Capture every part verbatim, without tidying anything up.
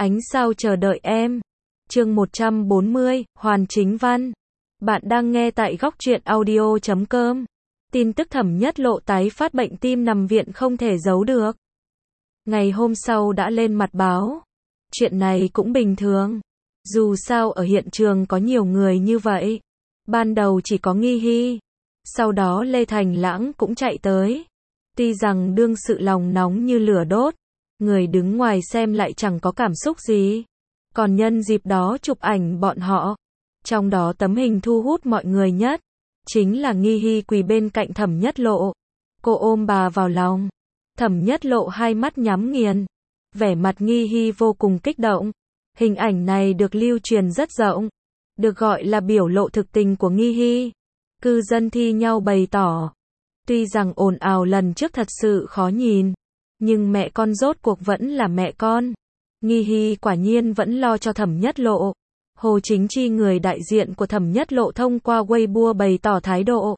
Ánh sao chờ đợi em. Chương một trăm bốn mươi, Hoàn Chính Văn. Bạn đang nghe tại góc truyện audio chấm com. Tin tức Thẩm Nhất Lộ tái phát bệnh tim nằm viện không thể giấu được. Ngày hôm sau đã lên mặt báo. Chuyện này cũng bình thường. Dù sao ở hiện trường có nhiều người như vậy. Ban đầu chỉ có Nghi Hy. Sau đó Lê Thành Lãng cũng chạy tới. Tuy rằng đương sự lòng nóng như lửa đốt. Người đứng ngoài xem lại chẳng có cảm xúc gì. Còn nhân dịp đó chụp ảnh bọn họ. Trong đó tấm hình thu hút mọi người nhất. Chính là Nghi Hy quỳ bên cạnh Thẩm Nhất Lộ. Cô ôm bà vào lòng. Thẩm Nhất Lộ hai mắt nhắm nghiền. Vẻ mặt Nghi Hy vô cùng kích động. Hình ảnh này được lưu truyền rất rộng. Được gọi là biểu lộ thực tình của Nghi Hy. Cư dân thi nhau bày tỏ. Tuy rằng ồn ào lần trước thật sự khó nhìn. Nhưng mẹ con rốt cuộc vẫn là mẹ con. Nghi Hy quả nhiên vẫn lo cho Thẩm Nhất Lộ. Hồ Chính Chi, người đại diện của Thẩm Nhất Lộ, thông qua Weibo bày tỏ thái độ.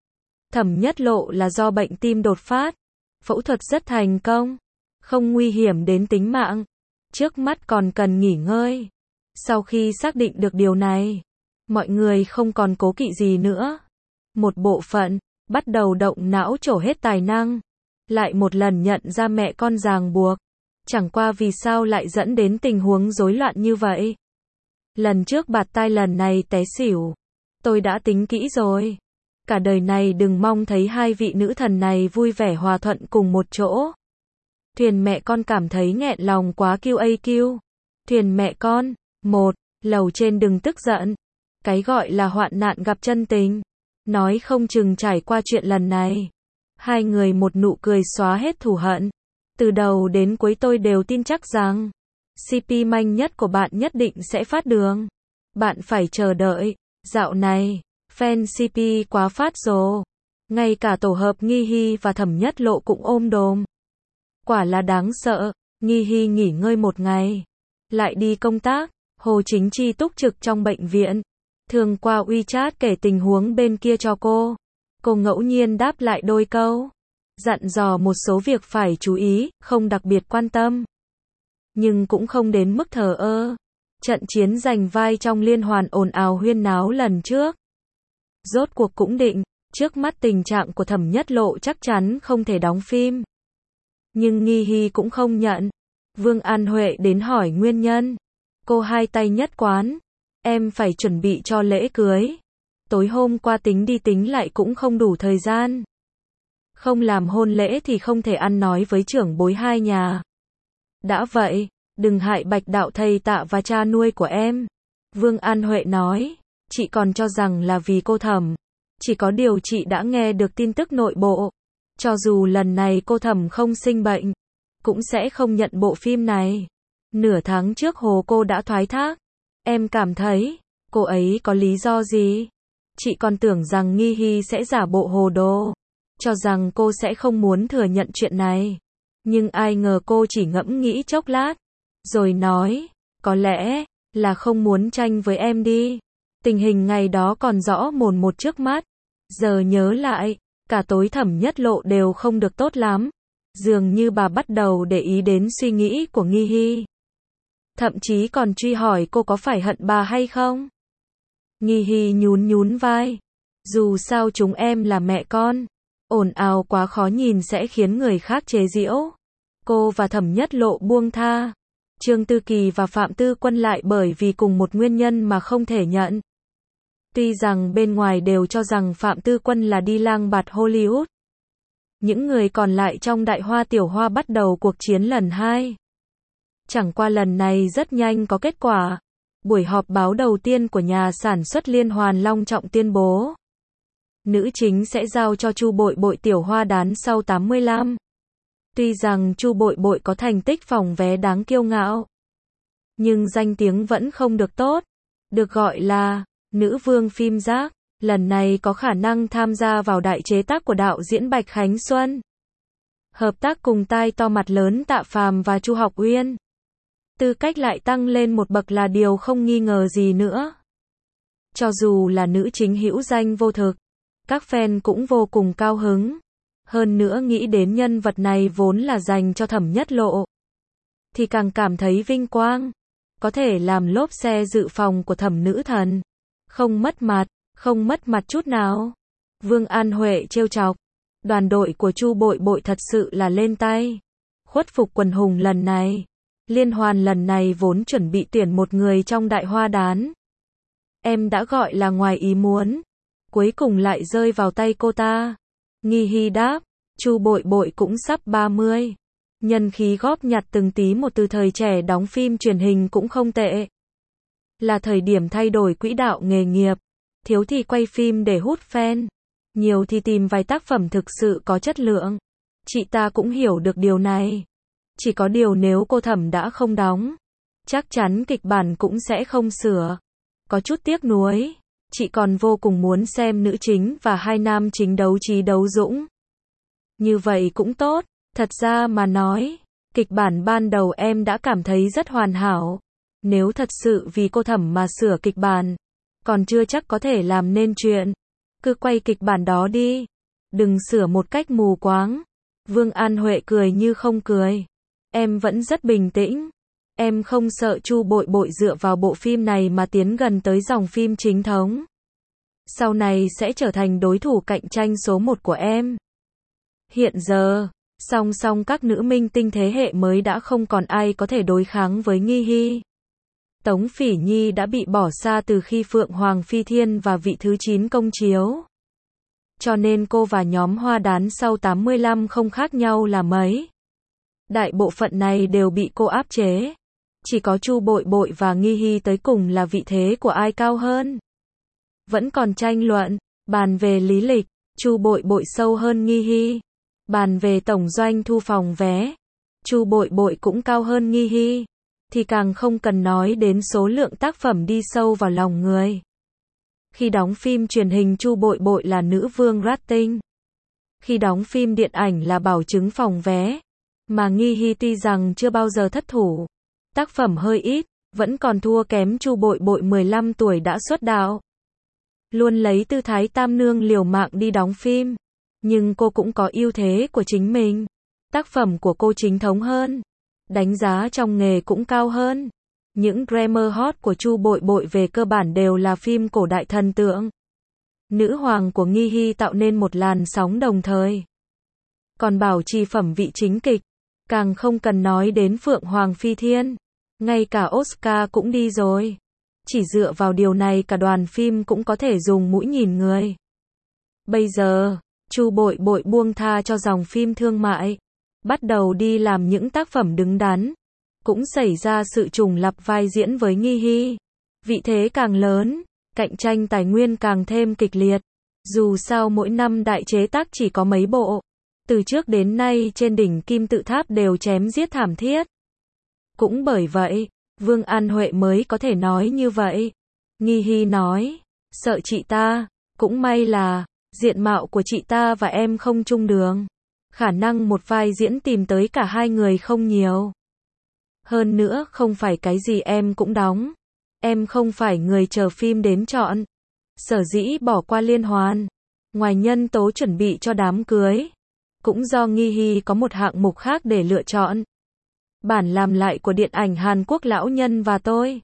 Thẩm Nhất Lộ là do bệnh tim đột phát. Phẫu thuật rất thành công. Không nguy hiểm đến tính mạng. Trước mắt còn cần nghỉ ngơi. Sau khi xác định được điều này, mọi người không còn cố kỵ gì nữa. Một bộ phận bắt đầu động não trổ hết tài năng. Lại một lần nhận ra mẹ con ràng buộc. Chẳng qua vì sao lại dẫn đến tình huống rối loạn như vậy. Lần trước bạt tai, lần này té xỉu. Tôi đã tính kỹ rồi. Cả đời này đừng mong thấy hai vị nữ thần này vui vẻ hòa thuận cùng một chỗ. Thuyền mẹ con cảm thấy nghẹn lòng quá kiu a kiu. Thuyền mẹ con, một, lầu trên đừng tức giận. Cái gọi là hoạn nạn gặp chân tình. Nói không chừng trải qua chuyện lần này. Hai người một nụ cười xóa hết thù hận. Từ đầu đến cuối tôi đều tin chắc rằng xê pê manh nhất của bạn nhất định sẽ phát đường. Bạn phải chờ đợi. Dạo này, fan xê pê quá phát rồ. Ngay cả tổ hợp Nghi Hy và Thẩm Nhất Lộ cũng ôm đồm. Quả là đáng sợ. Nghi Hy nghỉ ngơi một ngày. Lại đi công tác. Hồ Chính Chi túc trực trong bệnh viện. Thường qua WeChat kể tình huống bên kia cho cô. Cô ngẫu nhiên đáp lại đôi câu. Dặn dò một số việc phải chú ý, không đặc biệt quan tâm. Nhưng cũng không đến mức thờ ơ. Trận chiến giành vai trong liên hoàn ồn ào huyên náo lần trước. Rốt cuộc cũng định, trước mắt tình trạng của Thẩm Nhất Lộ chắc chắn không thể đóng phim. Nhưng Nghi Hy cũng không nhận. Vương An Huệ đến hỏi nguyên nhân. Cô hai tay nhất quán. Em phải chuẩn bị cho lễ cưới. Tối hôm qua tính đi tính lại cũng không đủ thời gian. Không làm hôn lễ thì không thể ăn nói với trưởng bối hai nhà. Đã vậy, đừng hại Bạch Đạo thầy Tạ và cha nuôi của em. Vương An Huệ nói, chị còn cho rằng là vì cô Thẩm. Chỉ có điều chị đã nghe được tin tức nội bộ. Cho dù lần này cô Thẩm không sinh bệnh, cũng sẽ không nhận bộ phim này. Nửa tháng trước Hồ cô đã thoái thác. Em cảm thấy, cô ấy có lý do gì? Chị còn tưởng rằng Nghi Hy sẽ giả bộ hồ đồ. Cho rằng cô sẽ không muốn thừa nhận chuyện này. Nhưng ai ngờ cô chỉ ngẫm nghĩ chốc lát. Rồi nói, có lẽ là không muốn tranh với em đi. Tình hình ngày đó còn rõ mồn một trước mắt. Giờ nhớ lại, cả tối Thẩm Nhất Lộ đều không được tốt lắm. Dường như bà bắt đầu để ý đến suy nghĩ của Nghi Hy. Thậm chí còn truy hỏi cô có phải hận bà hay không. Nghi Hy nhún nhún vai. Dù sao chúng em là mẹ con. Ồn ào quá khó nhìn sẽ khiến người khác chế giễu. Cô và Thẩm Nhất Lộ buông tha. Trương Tư Kỳ và Phạm Tư Quân lại bởi vì cùng một nguyên nhân mà không thể nhận. Tuy rằng bên ngoài đều cho rằng Phạm Tư Quân là đi lang bạt Hollywood. Những người còn lại trong Đại Hoa Tiểu Hoa bắt đầu cuộc chiến lần hai. Chẳng qua lần này rất nhanh có kết quả. Buổi họp báo đầu tiên của nhà sản xuất Liên Hoàn long trọng tuyên bố. Nữ chính sẽ giao cho Chu Bội Bội Tiểu Hoa đán sau tám mươi lăm. Tuy rằng Chu Bội Bội có thành tích phòng vé đáng kiêu ngạo. Nhưng danh tiếng vẫn không được tốt. Được gọi là nữ vương phim rác. Lần này có khả năng tham gia vào đại chế tác của đạo diễn Bạch Khánh Xuân. Hợp tác cùng tai to mặt lớn Tạ Phàm và Chu Học Uyên. Tư cách lại tăng lên một bậc là điều không nghi ngờ gì nữa. Cho dù là nữ chính hữu danh vô thực, các fan cũng vô cùng cao hứng. Hơn nữa nghĩ đến nhân vật này vốn là dành cho Thẩm Nhất Lộ. thì càng cảm thấy vinh quang. Có thể làm lốp xe dự phòng của Thẩm nữ thần. Không mất mặt, không mất mặt chút nào. Vương An Huệ trêu chọc. Đoàn đội của Chu Bội Bội thật sự là lên tay. Khuất phục quần hùng lần này. Liên hoan lần này vốn chuẩn bị tuyển một người trong đại hoa đán. Em đã gọi là ngoài ý muốn. Cuối cùng lại rơi vào tay cô ta. Nghi Hy đáp. Chu Bội Bội cũng sắp ba mươi. Nhân khí góp nhặt từng tí một từ thời trẻ đóng phim truyền hình cũng không tệ. Là thời điểm thay đổi quỹ đạo nghề nghiệp. Thiếu thì quay phim để hút fan. Nhiều thì tìm vài tác phẩm thực sự có chất lượng. Chị ta cũng hiểu được điều này. Chỉ có điều nếu cô Thẩm đã không đóng, chắc chắn kịch bản cũng sẽ không sửa. Có chút tiếc nuối. Chị còn vô cùng muốn xem nữ chính và hai nam chính đấu trí đấu dũng. Như vậy cũng tốt. Thật ra mà nói, kịch bản ban đầu em đã cảm thấy rất hoàn hảo. Nếu thật sự vì cô Thẩm mà sửa kịch bản, còn chưa chắc có thể làm nên chuyện. Cứ quay kịch bản đó đi. Đừng sửa một cách mù quáng. Vương An Huệ cười như không cười. Em vẫn rất bình tĩnh. Em không sợ Chu Bội Bội dựa vào bộ phim này mà tiến gần tới dòng phim chính thống. Sau này sẽ trở thành đối thủ cạnh tranh số một của em. Hiện giờ, song song các nữ minh tinh thế hệ mới đã không còn ai có thể đối kháng với Nghi Hy. Tống Phỉ Nhi đã bị bỏ xa từ khi Phượng Hoàng Phi Thiên và Vị Thứ chín công chiếu. Cho nên cô và nhóm hoa đán sau tám mươi lăm không khác nhau là mấy. Đại bộ phận này đều bị cô áp chế. Chỉ có Chu Bội Bội và Nghi Hy tới cùng là vị thế của ai cao hơn. Vẫn còn tranh luận. Bàn về lý lịch, Chu Bội Bội sâu hơn Nghi Hy. Bàn về tổng doanh thu phòng vé, Chu Bội Bội cũng cao hơn Nghi Hy. Thì càng không cần nói đến số lượng tác phẩm đi sâu vào lòng người. Khi đóng phim truyền hình Chu Bội Bội là nữ vương rating. Khi đóng phim điện ảnh là bảo chứng phòng vé. Mà Nghi Hy tuy rằng chưa bao giờ thất thủ, tác phẩm hơi ít, vẫn còn thua kém Chu Bội Bội mười lăm tuổi đã xuất đạo. Luôn lấy tư thái tam nương liều mạng đi đóng phim. Nhưng cô cũng có ưu thế của chính mình. Tác phẩm của cô chính thống hơn. Đánh giá trong nghề cũng cao hơn. Những drama hot của Chu Bội Bội về cơ bản đều là phim cổ đại thần tượng. Nữ hoàng của Nghi Hy tạo nên một làn sóng đồng thời. Còn bảo trì phẩm vị chính kịch, càng không cần nói đến Phượng Hoàng Phi Thiên. Ngay cả Oscar cũng đi rồi. Chỉ dựa vào điều này cả đoàn phim cũng có thể dùng mũi nhìn người. Bây giờ, Chu Bội Bội buông tha cho dòng phim thương mại, bắt đầu đi làm những tác phẩm đứng đắn. Cũng xảy ra sự trùng lặp vai diễn với Nghi Hy. Vị thế càng lớn, cạnh tranh tài nguyên càng thêm kịch liệt. Dù sao mỗi năm đại chế tác chỉ có mấy bộ. Từ trước đến nay trên đỉnh kim tự tháp đều chém giết thảm thiết. Cũng bởi vậy, Vương An Huệ mới có thể nói như vậy. Nghi Hy nói, sợ chị ta, cũng may là diện mạo của chị ta và em không chung đường. Khả năng một vai diễn tìm tới cả hai người không nhiều. Hơn nữa không phải cái gì em cũng đóng. Em không phải người chờ phim đến chọn. Sở dĩ bỏ qua liên hoan. Ngoài nhân tố chuẩn bị cho đám cưới, cũng do Nghi Hy có một hạng mục khác để lựa chọn. Bản làm lại của điện ảnh Hàn Quốc Lão Nhân và Tôi.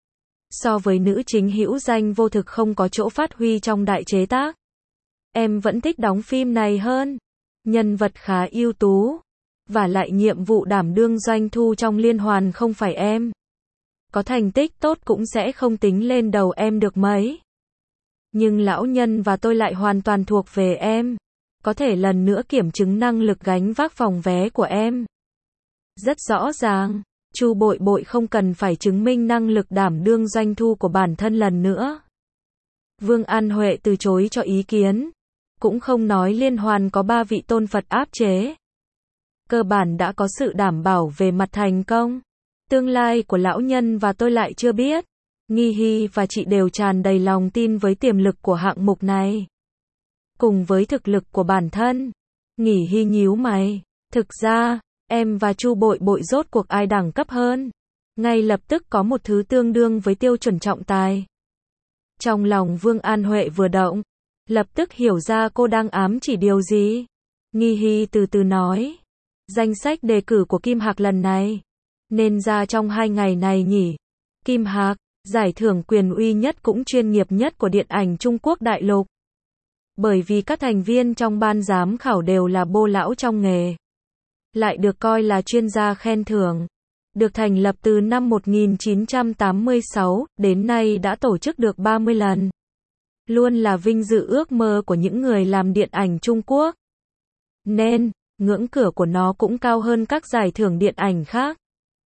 So với nữ chính hữu danh vô thực không có chỗ phát huy trong đại chế tác. Em vẫn thích đóng phim này hơn. Nhân vật khá ưu tú. Và lại nhiệm vụ đảm đương doanh thu trong liên hoàn không phải em. Có thành tích tốt cũng sẽ không tính lên đầu em được mấy. Nhưng Lão Nhân và Tôi lại hoàn toàn thuộc về em. Có thể lần nữa kiểm chứng năng lực gánh vác phòng vé của em. Rất rõ ràng, Chu Bội Bội không cần phải chứng minh năng lực đảm đương doanh thu của bản thân lần nữa. Vương An Huệ từ chối cho ý kiến. Cũng không nói liên hoàn có ba vị tôn Phật áp chế. Cơ bản đã có sự đảm bảo về mặt thành công. Tương lai của Lão Nhân và Tôi lại chưa biết. Nghi Hy và chị đều tràn đầy lòng tin với tiềm lực của hạng mục này. Cùng với thực lực của bản thân. Nghỉ Hy nhíu mày. Thực ra, em và Chu Bội Bội rốt cuộc ai đẳng cấp hơn. Ngay lập tức có một thứ tương đương với tiêu chuẩn trọng tài. Trong lòng Vương An Huệ vừa động. Lập tức hiểu ra cô đang ám chỉ điều gì. Nghi Hy từ từ nói. Danh sách đề cử của Kim Hạc lần này. Nên ra trong hai ngày này nhỉ. Kim Hạc, giải thưởng quyền uy nhất cũng chuyên nghiệp nhất của điện ảnh Trung Quốc đại lục. Bởi vì các thành viên trong ban giám khảo đều là bô lão trong nghề. Lại được coi là chuyên gia khen thưởng. Được thành lập từ năm một nghìn chín trăm tám mươi sáu, đến nay đã tổ chức được ba mươi lần. Luôn là vinh dự ước mơ của những người làm điện ảnh Trung Quốc. Nên, ngưỡng cửa của nó cũng cao hơn các giải thưởng điện ảnh khác.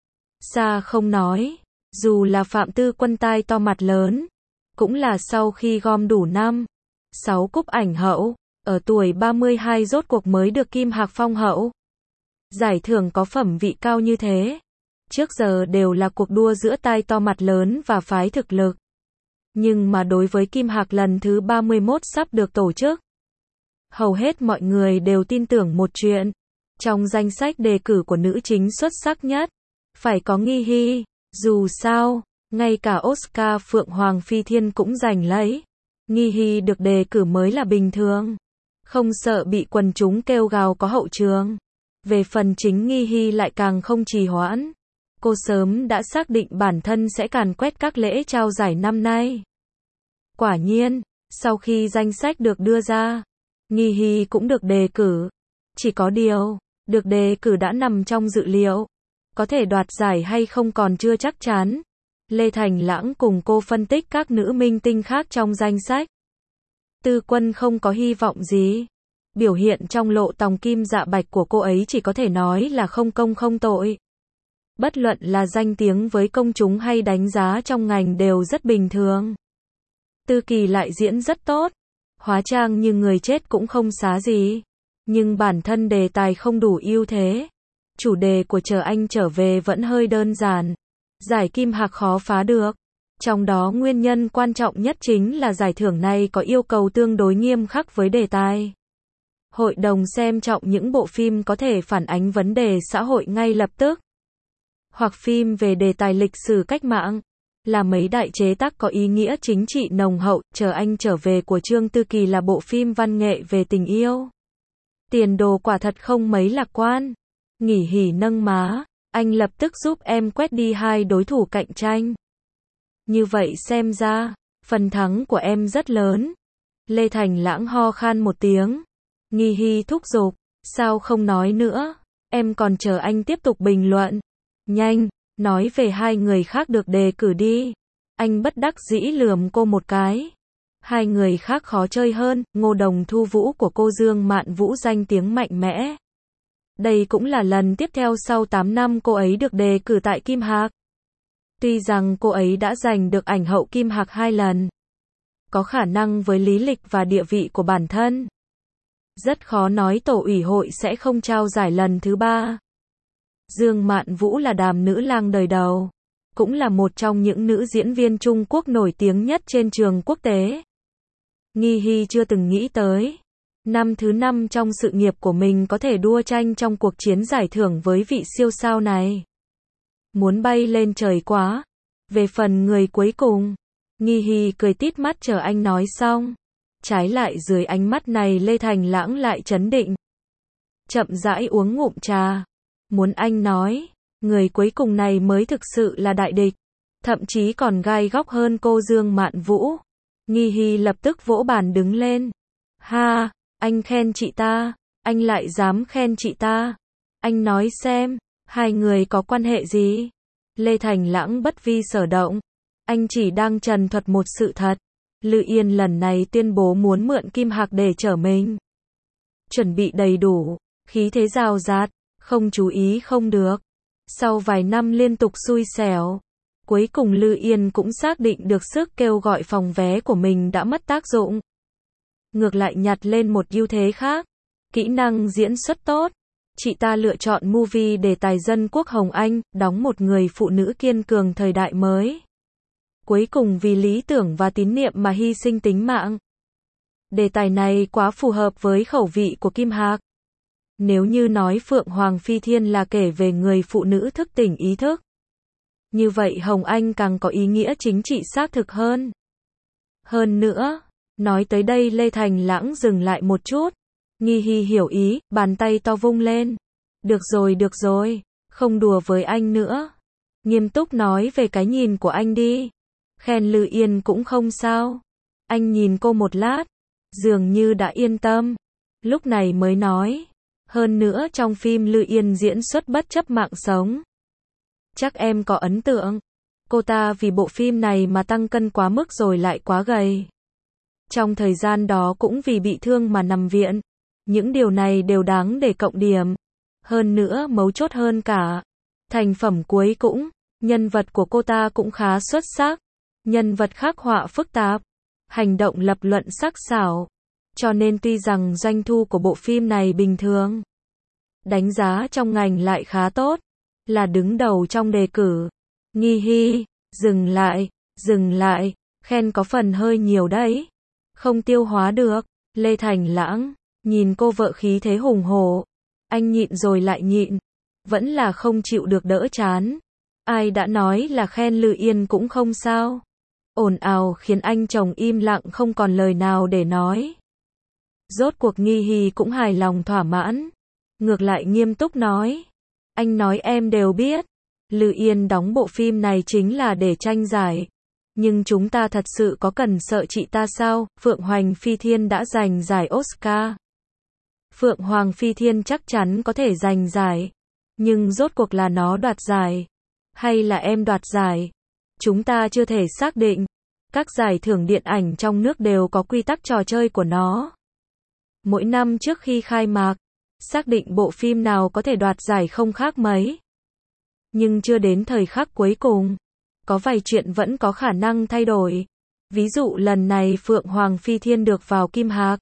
Xa không nói, dù là Phạm Tư Quân tai to mặt lớn, cũng là sau khi gom đủ năm, sáu cúp ảnh hậu, ở tuổi ba mươi hai rốt cuộc mới được Kim Hạc phong hậu. Giải thưởng có phẩm vị cao như thế, trước giờ đều là cuộc đua giữa tai to mặt lớn và phái thực lực. Nhưng mà đối với Kim Hạc lần thứ ba mươi mốt sắp được tổ chức, hầu hết mọi người đều tin tưởng một chuyện. Trong danh sách đề cử của nữ chính xuất sắc nhất, phải có Nghi Hy. Dù sao, ngay cả Oscar Phượng Hoàng Phi Thiên cũng giành lấy. Nghi Hy được đề cử mới là bình thường. Không sợ bị quần chúng kêu gào có hậu trường. Về phần chính Nghi Hy lại càng không trì hoãn. Cô sớm đã xác định bản thân sẽ càn quét các lễ trao giải năm nay. Quả nhiên, sau khi danh sách được đưa ra, Nghi Hy cũng được đề cử. Chỉ có điều, được đề cử đã nằm trong dự liệu. Có thể đoạt giải hay không còn chưa chắc chắn. Lê Thành Lãng cùng cô phân tích các nữ minh tinh khác trong danh sách. Tư Quân không có hy vọng gì. Biểu hiện trong Lộ Tòng Kim Dạ Bạch của cô ấy chỉ có thể nói là không công không tội. Bất luận là danh tiếng với công chúng hay đánh giá trong ngành đều rất bình thường. Tư Kỳ lại diễn rất tốt. Hóa trang như người chết cũng không xá gì. Nhưng bản thân đề tài không đủ ưu thế. Chủ đề của Chờ Anh Trở Về vẫn hơi đơn giản. Giải Kim Hạc khó phá được. Trong đó nguyên nhân quan trọng nhất chính là giải thưởng này có yêu cầu tương đối nghiêm khắc với đề tài. Hội đồng xem trọng những bộ phim có thể phản ánh vấn đề xã hội ngay lập tức. Hoặc phim về đề tài lịch sử cách mạng. Là mấy đại chế tác có ý nghĩa chính trị nồng hậu. Chờ Anh Trở Về của Trương Tư Kỳ là bộ phim văn nghệ về tình yêu. Tiền đồ quả thật không mấy lạc quan. Nghỉ hỉ nâng má, anh lập tức giúp em quét đi hai đối thủ cạnh tranh. Như vậy xem ra, phần thắng của em rất lớn. Lê Thành Lãng ho khan một tiếng. Nghi Hy thúc giục, sao không nói nữa, em còn chờ anh tiếp tục bình luận. Nhanh, nói về hai người khác được đề cử đi. Anh bất đắc dĩ lườm cô một cái. Hai người khác khó chơi hơn, Ngô Đồng Thu Vũ của cô Dương Mạn Vũ danh tiếng mạnh mẽ. Đây cũng là lần tiếp theo sau tám năm cô ấy được đề cử tại Kim Hạc. Tuy rằng cô ấy đã giành được ảnh hậu Kim Hạc hai lần. Có khả năng với lý lịch và địa vị của bản thân. Rất khó nói tổ ủy hội sẽ không trao giải lần thứ ba. Dương Mạn Vũ là đàm nữ lang đời đầu. Cũng là một trong những nữ diễn viên Trung Quốc nổi tiếng nhất trên trường quốc tế. Nghi Hy chưa từng nghĩ tới. Năm thứ năm trong sự nghiệp của mình có thể đua tranh trong cuộc chiến giải thưởng với vị siêu sao này. Muốn bay lên trời quá. Về phần người cuối cùng, Nghi Hy cười tít mắt chờ anh nói xong. Trái lại dưới ánh mắt này Lê Thành Lãng lại trấn định. Chậm rãi uống ngụm trà. Muốn anh nói, người cuối cùng này mới thực sự là đại địch. Thậm chí còn gai góc hơn cô Dương Mạn Vũ. Nghi Hy lập tức vỗ bàn đứng lên. Ha! Anh khen chị ta, anh lại dám khen chị ta. Anh nói xem, hai người có quan hệ gì? Lê Thành Lãng bất vi sở động. Anh chỉ đang trần thuật một sự thật. Lư Yên lần này tuyên bố muốn mượn Kim Hạc để trở mình. Chuẩn bị đầy đủ, khí thế rào rạt, không chú ý không được. Sau vài năm liên tục xui xẻo, cuối cùng Lư Yên cũng xác định được sức kêu gọi phòng vé của mình đã mất tác dụng. Ngược lại nhặt lên một ưu thế khác, kỹ năng diễn xuất tốt. Chị ta lựa chọn movie đề tài dân quốc Hồng Anh, đóng một người phụ nữ kiên cường thời đại mới. Cuối cùng vì lý tưởng và tín niệm mà hy sinh tính mạng. Đề tài này quá phù hợp với khẩu vị của Kim Hạc. Nếu như nói Phượng Hoàng Phi Thiên là kể về người phụ nữ thức tỉnh ý thức, như vậy Hồng Anh càng có ý nghĩa chính trị xác thực hơn. Hơn nữa, nói tới đây Lê Thành Lãng dừng lại một chút. Nghi Hy hiểu ý, bàn tay to vung lên. Được rồi được rồi, Không đùa với anh nữa. Nghiêm túc nói về cái nhìn của anh đi. Khen Lư Yên cũng không sao. Anh nhìn cô một lát, dường như đã yên tâm. Lúc này mới nói. Hơn nữa trong phim Lư Yên diễn xuất bất chấp mạng sống. Chắc em có ấn tượng. Cô ta vì bộ phim này mà tăng cân quá mức rồi lại quá gầy. Trong thời gian đó cũng vì bị thương mà nằm viện. Những điều này đều đáng để cộng điểm. Hơn nữa mấu chốt hơn cả. Thành phẩm cuối cũng, nhân vật của cô ta cũng khá xuất sắc. Nhân vật khắc họa phức tạp. Hành động lập luận sắc sảo. Cho nên tuy rằng doanh thu của bộ phim này bình thường, đánh giá trong ngành lại khá tốt, là đứng đầu trong đề cử. Nghi Hi, dừng lại, dừng lại, khen có phần hơi nhiều đấy. Không tiêu hóa được. Lê Thành Lãng, nhìn cô vợ khí thế hùng hổ. Anh nhịn rồi lại nhịn. Vẫn là không chịu được đỡ chán. Ai đã nói là khen Lư Yên cũng không sao. Ồn ào khiến anh chồng im lặng không còn lời nào để nói. Rốt cuộc Nghi Hi cũng hài lòng thỏa mãn. Ngược lại nghiêm túc nói. Anh nói em đều biết. Lư Yên đóng bộ phim này chính là để tranh giải. Nhưng chúng ta thật sự có cần sợ chị ta sao? Phượng Hoàng Phi Thiên đã giành giải Oscar. Phượng Hoàng Phi Thiên chắc chắn có thể giành giải. Nhưng rốt cuộc là nó đoạt giải. Hay là em đoạt giải? Chúng ta chưa thể xác định. Các giải thưởng điện ảnh trong nước đều có quy tắc trò chơi của nó. Mỗi năm trước khi khai mạc, xác định bộ phim nào có thể đoạt giải không khác mấy. Nhưng chưa đến thời khắc cuối cùng, có vài chuyện vẫn có khả năng thay đổi. Ví dụ lần này Phượng Hoàng Phi Thiên được vào Kim Hạc.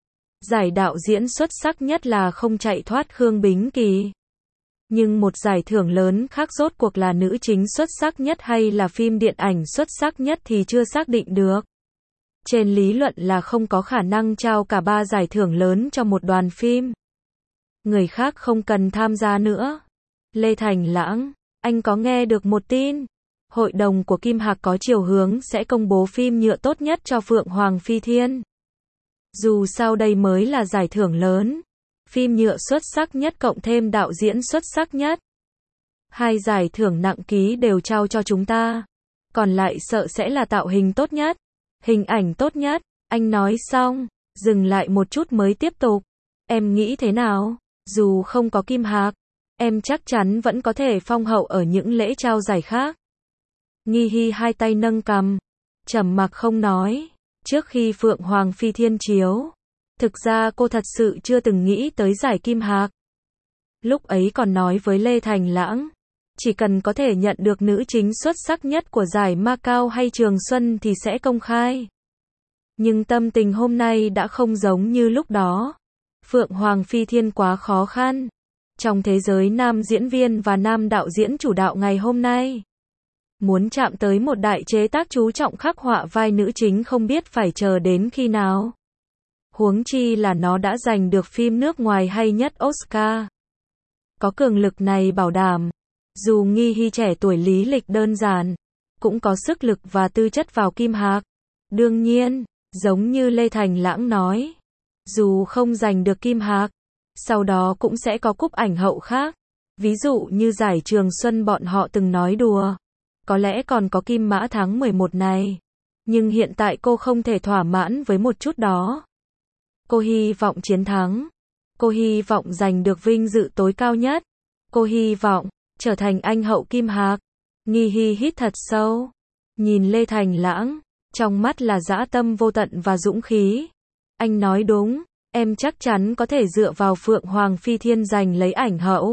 Giải đạo diễn xuất sắc nhất là không chạy thoát Khương Bính Kỳ. Nhưng một giải thưởng lớn khác rốt cuộc là nữ chính xuất sắc nhất hay là phim điện ảnh xuất sắc nhất thì chưa xác định được. Trên lý luận là không có khả năng trao cả ba giải thưởng lớn cho một đoàn phim. Người khác không cần tham gia nữa. Lê Thành Lãng, anh có nghe được một tin? Hội đồng của Kim Hạc có chiều hướng sẽ công bố phim nhựa tốt nhất cho Phượng Hoàng Phi Thiên. Dù sao đây mới là giải thưởng lớn. Phim nhựa xuất sắc nhất cộng thêm đạo diễn xuất sắc nhất. Hai giải thưởng nặng ký đều trao cho chúng ta. Còn lại sợ sẽ là tạo hình tốt nhất. Hình ảnh tốt nhất. Anh nói xong, dừng lại một chút mới tiếp tục. Em nghĩ thế nào? Dù không có Kim Hạc, em chắc chắn vẫn có thể phong hậu ở những lễ trao giải khác. Nghi Hi hai tay nâng cằm, trầm mặc không nói. Trước khi Phượng Hoàng Phi Thiên chiếu, thực ra cô thật sự chưa từng nghĩ tới giải Kim Hạc. Lúc ấy còn nói với Lê Thành Lãng, chỉ cần có thể nhận được nữ chính xuất sắc nhất của giải Macau hay Trường Xuân thì sẽ công khai. Nhưng tâm tình hôm nay đã không giống như lúc đó. Phượng Hoàng Phi Thiên quá khó khăn. Trong thế giới nam diễn viên và nam đạo diễn chủ đạo ngày hôm nay, muốn chạm tới một đại chế tác chú trọng khắc họa vai nữ chính không biết phải chờ đến khi nào. Huống chi là nó đã giành được phim nước ngoài hay nhất Oscar. Có cường lực này bảo đảm, dù Nghi Hi trẻ tuổi lý lịch đơn giản, cũng có sức lực và tư chất vào Kim Hạc. Đương nhiên, giống như Lê Thành Lãng nói, dù không giành được Kim Hạc, sau đó cũng sẽ có cúp ảnh hậu khác. Ví dụ như giải Trường Xuân bọn họ từng nói đùa. Có lẽ còn có Kim Mã tháng mười một này. Nhưng hiện tại cô không thể thỏa mãn với một chút đó. Cô hy vọng chiến thắng. Cô hy vọng giành được vinh dự tối cao nhất. Cô hy vọng trở thành anh hậu Kim Hạc. Nghi Hi hít thật sâu. Nhìn Lê Thành Lãng. Trong mắt là dã tâm vô tận và dũng khí. Anh nói đúng. Em chắc chắn có thể dựa vào Phượng Hoàng Phi Thiên giành lấy ảnh hậu.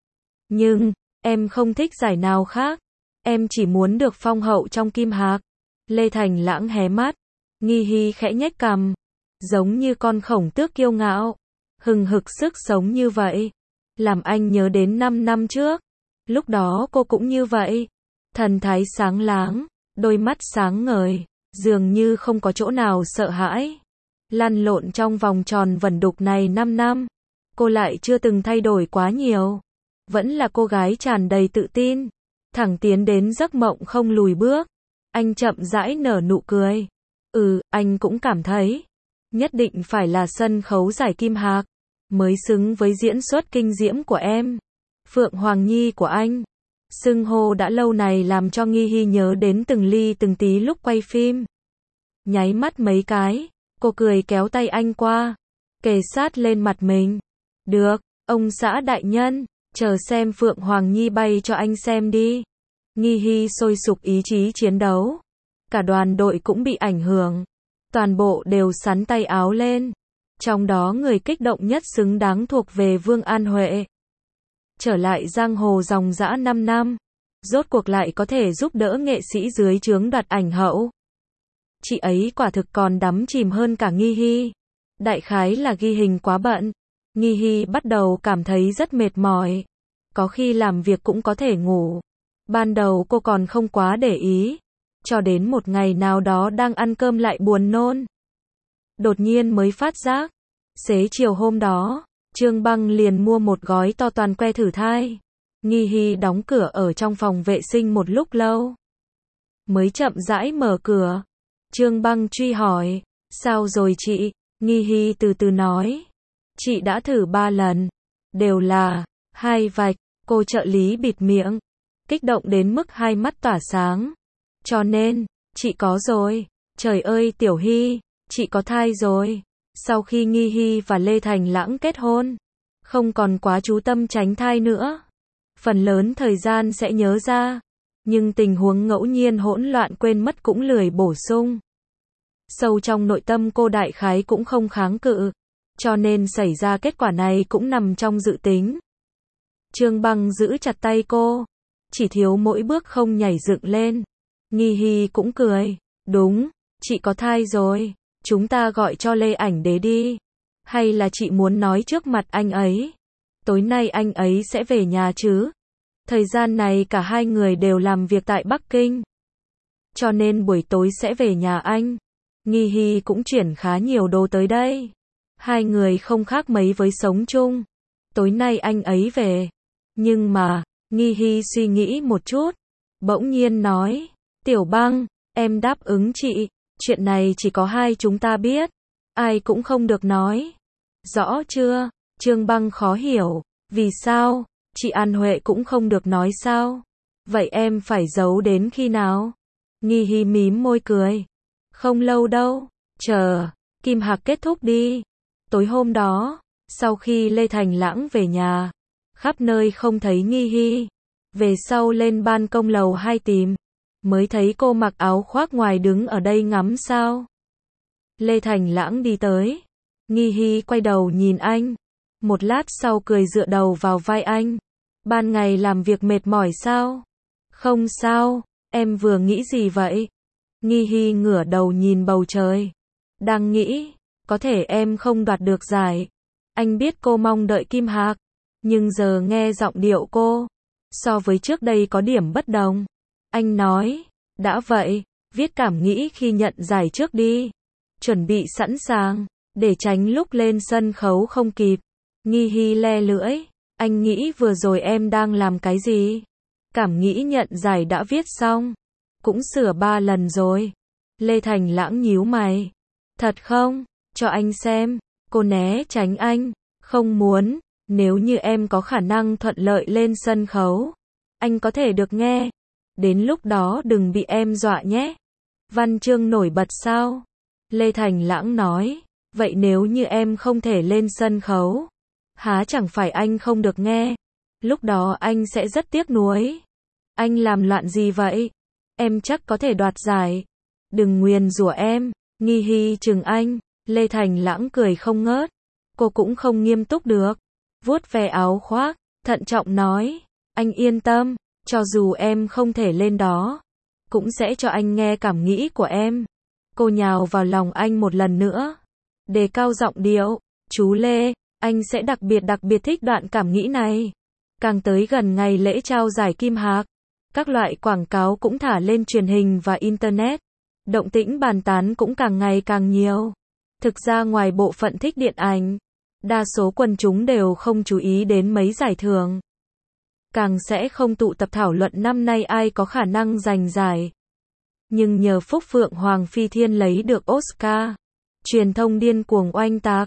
Nhưng, em không thích giải nào khác. Em chỉ muốn được phong hậu trong Kim Hạc. Lê Thành Lãng hé mắt. Nghi Hi khẽ nhếch cằm. Giống như con khổng tước kiêu ngạo. Hừng hực sức sống như vậy. Làm anh nhớ đến năm năm trước. Lúc đó cô cũng như vậy. Thần thái sáng láng. Đôi mắt sáng ngời. Dường như không có chỗ nào sợ hãi. Lăn lộn trong vòng tròn vẩn đục này năm năm. Cô lại chưa từng thay đổi quá nhiều. Vẫn là cô gái tràn đầy tự tin. Thẳng tiến đến giấc mộng không lùi bước. Anh chậm rãi nở nụ cười. Ừ, anh cũng cảm thấy. Nhất định phải là sân khấu giải Kim Hạc. Mới xứng với diễn xuất kinh diễm của em. Phượng Hoàng Nhi của anh. Xưng hô đã lâu này làm cho Nghi Hy nhớ đến từng ly từng tí lúc quay phim. Nháy mắt mấy cái, cô cười kéo tay anh qua, kề sát lên mặt mình. Được, ông xã đại nhân, chờ xem Phượng Hoàng Nhi bay cho anh xem đi. Nghi Hy sôi sục ý chí chiến đấu. Cả đoàn đội cũng bị ảnh hưởng. Toàn bộ đều xắn tay áo lên. Trong đó người kích động nhất xứng đáng thuộc về Vương An Huệ. Trở lại giang hồ dòng dã năm năm. Rốt cuộc lại có thể giúp đỡ nghệ sĩ dưới trướng đoạt ảnh hậu. Chị ấy quả thực còn đắm chìm hơn cả Nghi Hy. Đại khái là ghi hình quá bận. Nghi Hy bắt đầu cảm thấy rất mệt mỏi. Có khi làm việc cũng có thể ngủ. Ban đầu cô còn không quá để ý. Cho đến một ngày nào đó đang ăn cơm lại buồn nôn. Đột nhiên mới phát giác. Xế chiều hôm đó, Trương Băng liền mua một gói to toàn que thử thai. Nghi Hy đóng cửa ở trong phòng vệ sinh một lúc lâu. Mới chậm rãi mở cửa. Trương Băng truy hỏi. Sao rồi chị? Nghi Hy từ từ nói. Chị đã thử ba lần. Đều là hai vạch. Cô trợ lý bịt miệng. Kích động đến mức hai mắt tỏa sáng. Cho nên, chị có rồi. Trời ơi Tiểu Hy, chị có thai rồi. Sau khi Nghi Hy và Lê Thành Lãng kết hôn, không còn quá chú tâm tránh thai nữa. Phần lớn thời gian sẽ nhớ ra. Nhưng tình huống ngẫu nhiên hỗn loạn quên mất cũng lười bổ sung. Sâu trong nội tâm cô đại khái cũng không kháng cự. Cho nên xảy ra kết quả này cũng nằm trong dự tính. Trương Băng giữ chặt tay cô. Chỉ thiếu mỗi bước không nhảy dựng lên. Nghi Hy cũng cười. Đúng, chị có thai rồi. Chúng ta gọi cho Lê Ảnh Đế đi. Hay là chị muốn nói trước mặt anh ấy? Tối nay anh ấy sẽ về nhà chứ? Thời gian này cả hai người đều làm việc tại Bắc Kinh. Cho nên buổi tối sẽ về nhà anh. Nghi Hy cũng chuyển khá nhiều đồ tới đây. Hai người không khác mấy với sống chung. Tối nay anh ấy về. Nhưng mà, Nghi Hy suy nghĩ một chút. Bỗng nhiên nói. Tiểu Băng, em đáp ứng chị. Chuyện này chỉ có hai chúng ta biết. Ai cũng không được nói. Rõ chưa? Trương Băng khó hiểu. Vì sao? Chị An Huệ cũng không được nói sao? Vậy em phải giấu đến khi nào? Nghi Hy mím môi cười. Không lâu đâu. Chờ, Kim Hạc kết thúc đi. Tối hôm đó, sau khi Lê Thành Lãng về nhà, khắp nơi không thấy Nghi Hy. Về sau lên ban công lầu hai tìm. Mới thấy cô mặc áo khoác ngoài đứng ở đây ngắm sao. Lê Thành Lãng đi tới. Nghi Hy quay đầu nhìn anh. Một lát sau cười dựa đầu vào vai anh. Ban ngày làm việc mệt mỏi sao? Không sao, em vừa nghĩ gì vậy? Nghi Hy ngửa đầu nhìn bầu trời. Đang nghĩ, có thể em không đoạt được giải. Anh biết cô mong đợi Kim Hạc. Nhưng giờ nghe giọng điệu cô, so với trước đây có điểm bất đồng. Anh nói, đã vậy, viết cảm nghĩ khi nhận giải trước đi. Chuẩn bị sẵn sàng, để tránh lúc lên sân khấu không kịp. Nghi Hy le lưỡi, anh nghĩ vừa rồi em đang làm cái gì? Cảm nghĩ nhận giải đã viết xong, cũng sửa ba lần rồi. Lê Thành Lãng nhíu mày. Thật không? Cho anh xem. Cô né tránh anh. Không muốn, nếu như em có khả năng thuận lợi lên sân khấu, anh có thể được nghe. Đến lúc đó đừng bị em dọa nhé. Văn chương nổi bật sao? Lê Thành Lãng nói. Vậy nếu như em không thể lên sân khấu, há chẳng phải anh không được nghe. Lúc đó anh sẽ rất tiếc nuối. Anh làm loạn gì vậy? Em chắc có thể đoạt giải. Đừng nguyền rủa em. Nghi Hy chừng anh. Lê Thành Lãng cười không ngớt. Cô cũng không nghiêm túc được. Vuốt ve áo khoác, thận trọng nói. Anh yên tâm, cho dù em không thể lên đó, cũng sẽ cho anh nghe cảm nghĩ của em. Cô nhào vào lòng anh một lần nữa. Đề cao giọng điệu. Chú Lê, anh sẽ đặc biệt đặc biệt thích đoạn cảm nghĩ này. Càng tới gần ngày lễ trao giải Kim Hạc, các loại quảng cáo cũng thả lên truyền hình và Internet. Động tĩnh bàn tán cũng càng ngày càng nhiều. Thực ra ngoài bộ phận thích điện ảnh, đa số quần chúng đều không chú ý đến mấy giải thưởng. Càng sẽ không tụ tập thảo luận năm nay ai có khả năng giành giải. Nhưng nhờ phúc Phượng Hoàng Phi Thiên lấy được Oscar, truyền thông điên cuồng oanh tạc.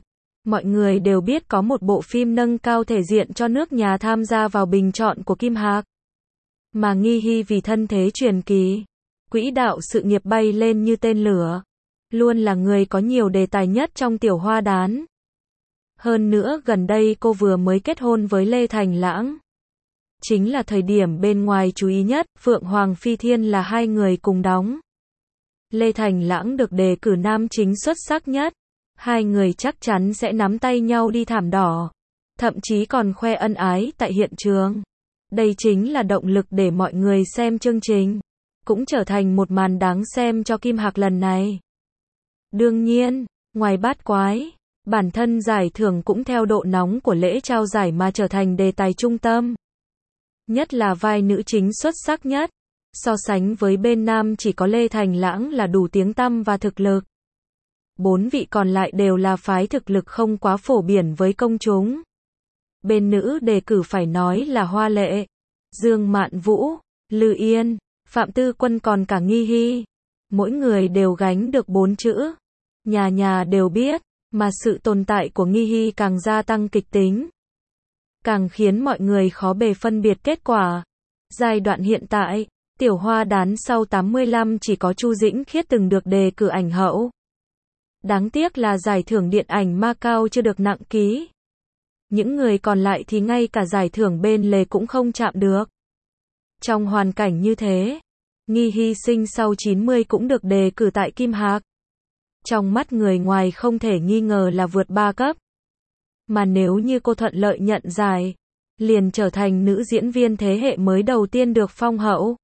Mọi người đều biết có một bộ phim nâng cao thể diện cho nước nhà tham gia vào bình chọn của Kim Hạc. Mà Nghi Hy vì thân thế truyền kỳ, quỹ đạo sự nghiệp bay lên như tên lửa, luôn là người có nhiều đề tài nhất trong Tiểu Hoa Đán. Hơn nữa gần đây cô vừa mới kết hôn với Lê Thành Lãng. Chính là thời điểm bên ngoài chú ý nhất, Phượng Hoàng Phi Thiên là hai người cùng đóng. Lê Thành Lãng được đề cử nam chính xuất sắc nhất. Hai người chắc chắn sẽ nắm tay nhau đi thảm đỏ. Thậm chí còn khoe ân ái tại hiện trường. Đây chính là động lực để mọi người xem chương trình. Cũng trở thành một màn đáng xem cho Kim Hạc lần này. Đương nhiên, ngoài bát quái, bản thân giải thưởng cũng theo độ nóng của lễ trao giải mà trở thành đề tài trung tâm. Nhất là vai nữ chính xuất sắc nhất. So sánh với bên nam chỉ có Lê Thành Lãng là đủ tiếng tăm và thực lực. Bốn vị còn lại đều là phái thực lực không quá phổ biến với công chúng. Bên nữ đề cử phải nói là Hoa Lệ, Dương Mạn Vũ, Lư Yên, Phạm Tư Quân còn cả Nghi Hy. Mỗi người đều gánh được bốn chữ. Nhà nhà đều biết, mà sự tồn tại của Nghi Hy càng gia tăng kịch tính. Càng khiến mọi người khó bề phân biệt kết quả. Giai đoạn hiện tại, Tiểu Hoa Đán sau tám mươi lăm chỉ có Chu Dĩnh Khiết từng được đề cử ảnh hậu. Đáng tiếc là giải thưởng điện ảnh Macau chưa được nặng ký. Những người còn lại thì ngay cả giải thưởng bên lề cũng không chạm được. Trong hoàn cảnh như thế, Nghi Hy sinh sau chín mươi cũng được đề cử tại Kim Hạc. Trong mắt người ngoài không thể nghi ngờ là vượt ba cấp. Mà nếu như cô thuận lợi nhận giải, liền trở thành nữ diễn viên thế hệ mới đầu tiên được phong hậu.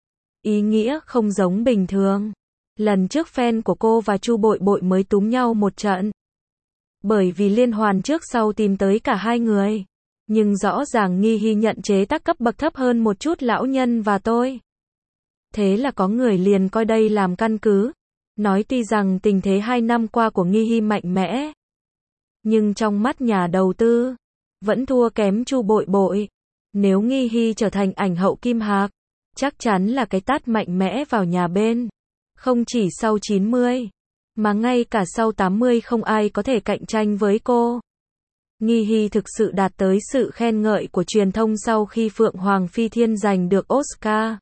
Ý nghĩa không giống bình thường. Lần trước fan của cô và Chu Bội Bội mới túm nhau một trận. Bởi vì liên hoàn trước sau tìm tới cả hai người. Nhưng rõ ràng Nghi Hy nhận chế tác cấp bậc thấp hơn một chút lão nhân và tôi. Thế là có người liền coi đây làm căn cứ. Nói tuy rằng tình thế hai năm qua của Nghi Hy mạnh mẽ. Nhưng trong mắt nhà đầu tư, vẫn thua kém Chu Bội Bội. Nếu Nghi Hy trở thành ảnh hậu Kim Hạc, chắc chắn là cái tát mạnh mẽ vào nhà bên. Không chỉ sau chín mươi, mà ngay cả sau tám mươi không ai có thể cạnh tranh với cô. Nghi Hy thực sự đạt tới sự khen ngợi của truyền thông sau khi Phượng Hoàng Phi Thiên giành được Oscar.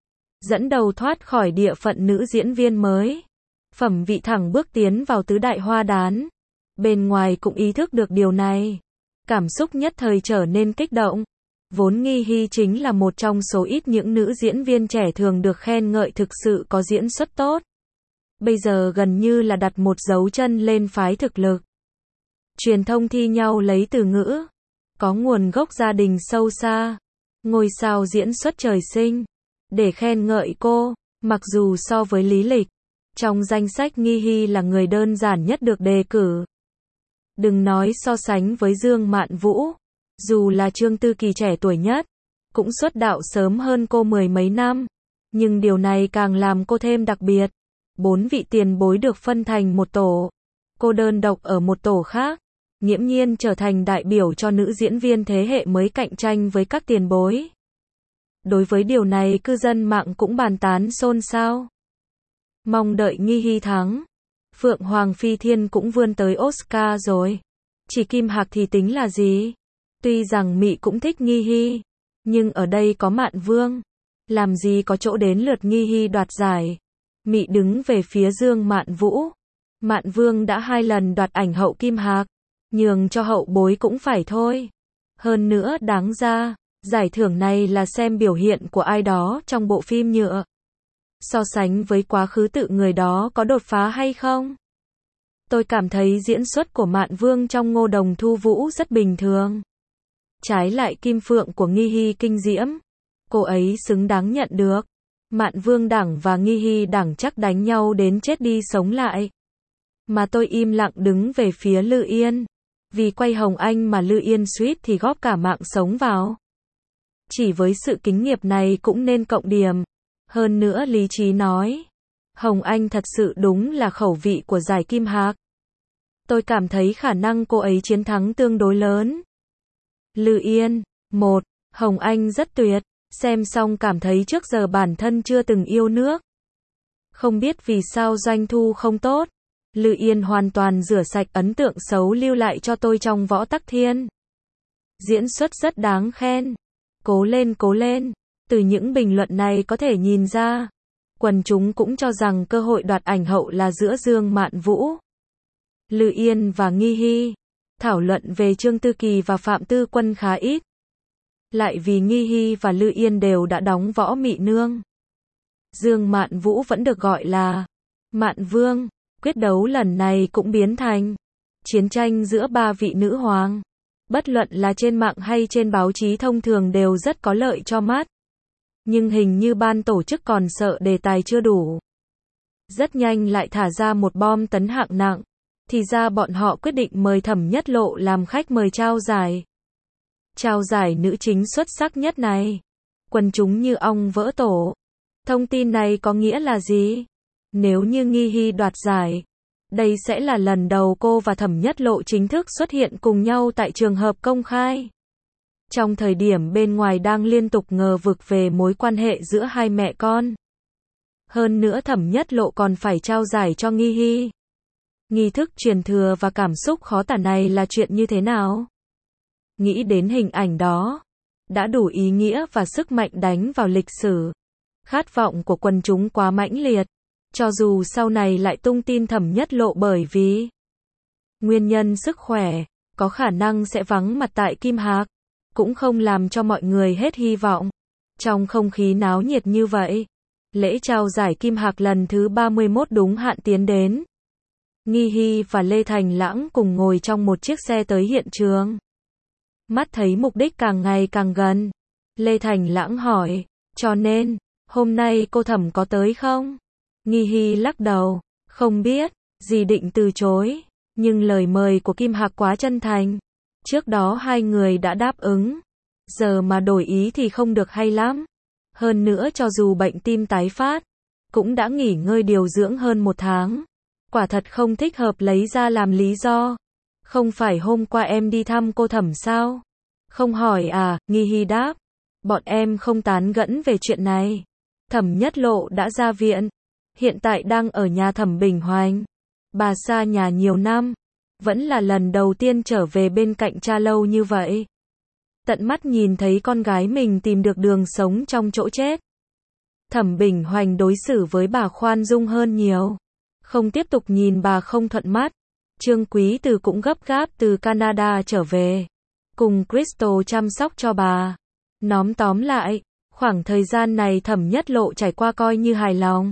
Dẫn đầu thoát khỏi địa phận nữ diễn viên mới. Phẩm vị thẳng bước tiến vào tứ đại hoa đán. Bên ngoài cũng ý thức được điều này. Cảm xúc nhất thời trở nên kích động. Vốn Nghi Hy chính là một trong số ít những nữ diễn viên trẻ thường được khen ngợi thực sự có diễn xuất tốt. Bây giờ gần như là đặt một dấu chân lên phái thực lực. Truyền thông thi nhau lấy từ ngữ. Có nguồn gốc gia đình sâu xa. Ngôi sao diễn xuất trời sinh. Để khen ngợi cô. Mặc dù so với lý lịch, trong danh sách Nghi Hy là người đơn giản nhất được đề cử. Đừng nói so sánh với Dương Mạn Vũ. Dù là Trương Tư Kỳ trẻ tuổi nhất, cũng xuất đạo sớm hơn cô mười mấy năm. Nhưng điều này càng làm cô thêm đặc biệt. Bốn vị tiền bối được phân thành một tổ. Cô đơn độc ở một tổ khác. Nghiễm nhiên trở thành đại biểu cho nữ diễn viên thế hệ mới cạnh tranh với các tiền bối. Đối với điều này cư dân mạng cũng bàn tán xôn xao. Mong đợi Nghi Hy thắng. Phượng Hoàng Phi Thiên cũng vươn tới Oscar rồi. Chỉ Kim Hạc thì tính là gì? Tuy rằng Mị cũng thích Nghi Hy, nhưng ở đây có Mạn Vương. Làm gì có chỗ đến lượt Nghi Hy đoạt giải. Mị đứng về phía Dương Mạn Vũ. Mạn Vương đã hai lần đoạt ảnh hậu Kim Hạc. Nhường cho hậu bối cũng phải thôi. Hơn nữa đáng ra, giải thưởng này là xem biểu hiện của ai đó trong bộ phim nhựa. So sánh với quá khứ tự người đó có đột phá hay không? Tôi cảm thấy diễn xuất của Mạn Vương trong Ngô Đồng Thu Vũ rất bình thường. Trái lại Kim Phượng của Nghi Hy kinh diễm. Cô ấy xứng đáng nhận được. Mạn Vương đẳng và Nghi Hy đẳng chắc đánh nhau đến chết đi sống lại. Mà tôi im lặng đứng về phía Lư Yên. Vì quay Hồng Anh mà Lư Yên suýt thì góp cả mạng sống vào. Chỉ với sự kính nghiệp này cũng nên cộng điểm. Hơn nữa lý trí nói. Hồng Anh thật sự đúng là khẩu vị của giải Kim Hạc. Tôi cảm thấy khả năng cô ấy chiến thắng tương đối lớn. Lư Yên, một. Hồng Anh rất tuyệt. Xem xong cảm thấy trước giờ bản thân chưa từng yêu nước. Không biết vì sao doanh thu không tốt. Lư Yên hoàn toàn rửa sạch ấn tượng xấu lưu lại cho tôi trong Võ Tắc Thiên. Diễn xuất rất đáng khen. Cố lên cố lên. Từ những bình luận này có thể nhìn ra, quần chúng cũng cho rằng cơ hội đoạt ảnh hậu là giữa Dương Mạn Vũ, Lư Yên và Nghi Hy. Thảo luận về Trương Tư Kỳ và Phạm Tư Quân khá ít. Lại vì Nghi Hy và Lư Yên đều đã đóng Võ Mị Nương. Dương Mạn Vũ vẫn được gọi là Mạn Vương. Quyết đấu lần này cũng biến thành chiến tranh giữa ba vị nữ hoàng. Bất luận là trên mạng hay trên báo chí thông thường đều rất có lợi cho mắt. Nhưng hình như ban tổ chức còn sợ đề tài chưa đủ. Rất nhanh lại thả ra một bom tấn hạng nặng. Thì ra bọn họ quyết định mời Thẩm Nhất Lộ làm khách mời trao giải. Trao giải nữ chính xuất sắc nhất này. Quần chúng như ong vỡ tổ. Thông tin này có nghĩa là gì? Nếu như Nghi Hy đoạt giải, đây sẽ là lần đầu cô và Thẩm Nhất Lộ chính thức xuất hiện cùng nhau tại trường hợp công khai. Trong thời điểm bên ngoài đang liên tục ngờ vực về mối quan hệ giữa hai mẹ con. Hơn nữa Thẩm Nhất Lộ còn phải trao giải cho Nghi Hy. Nghi thức truyền thừa và cảm xúc khó tả này là chuyện như thế nào? Nghĩ đến hình ảnh đó, đã đủ ý nghĩa và sức mạnh đánh vào lịch sử. Khát vọng của quần chúng quá mãnh liệt. Cho dù sau này lại tung tin Thẩm Nhất Lộ bởi vì nguyên nhân sức khỏe, có khả năng sẽ vắng mặt tại Kim Hạc, cũng không làm cho mọi người hết hy vọng. Trong không khí náo nhiệt như vậy, lễ trao giải Kim Hạc lần thứ ba mươi mốt đúng hạn tiến đến. Nghi Hy và Lê Thành Lãng cùng ngồi trong một chiếc xe tới hiện trường. Mắt thấy mục đích càng ngày càng gần. Lê Thành Lãng hỏi, cho nên, hôm nay cô Thẩm có tới không? Nghi Hy lắc đầu, không biết, dì định từ chối, nhưng lời mời của Kim Hạc quá chân thành. Trước đó hai người đã đáp ứng, giờ mà đổi ý thì không được hay lắm. Hơn nữa cho dù bệnh tim tái phát, cũng đã nghỉ ngơi điều dưỡng hơn một tháng. Quả thật không thích hợp lấy ra làm lý do. Không phải hôm qua em đi thăm cô Thẩm sao? Không hỏi à? Nghi Hy đáp, bọn em không tán gẫu về chuyện này. Thẩm Nhất Lộ đã ra viện, hiện tại đang ở nhà Thẩm Bình Hoành. Bà xa nhà nhiều năm, vẫn là lần đầu tiên trở về bên cạnh cha lâu như vậy. Tận mắt nhìn thấy con gái mình tìm được đường sống trong chỗ chết. Thẩm Bình Hoành đối xử với bà khoan dung hơn nhiều, không tiếp tục nhìn bà không thuận mắt. Trương Quý Từ cũng gấp gáp từ Canada trở về, cùng Crystal chăm sóc cho bà. Nóm tóm lại, khoảng thời gian này Thẩm Nhất Lộ trải qua coi như hài lòng.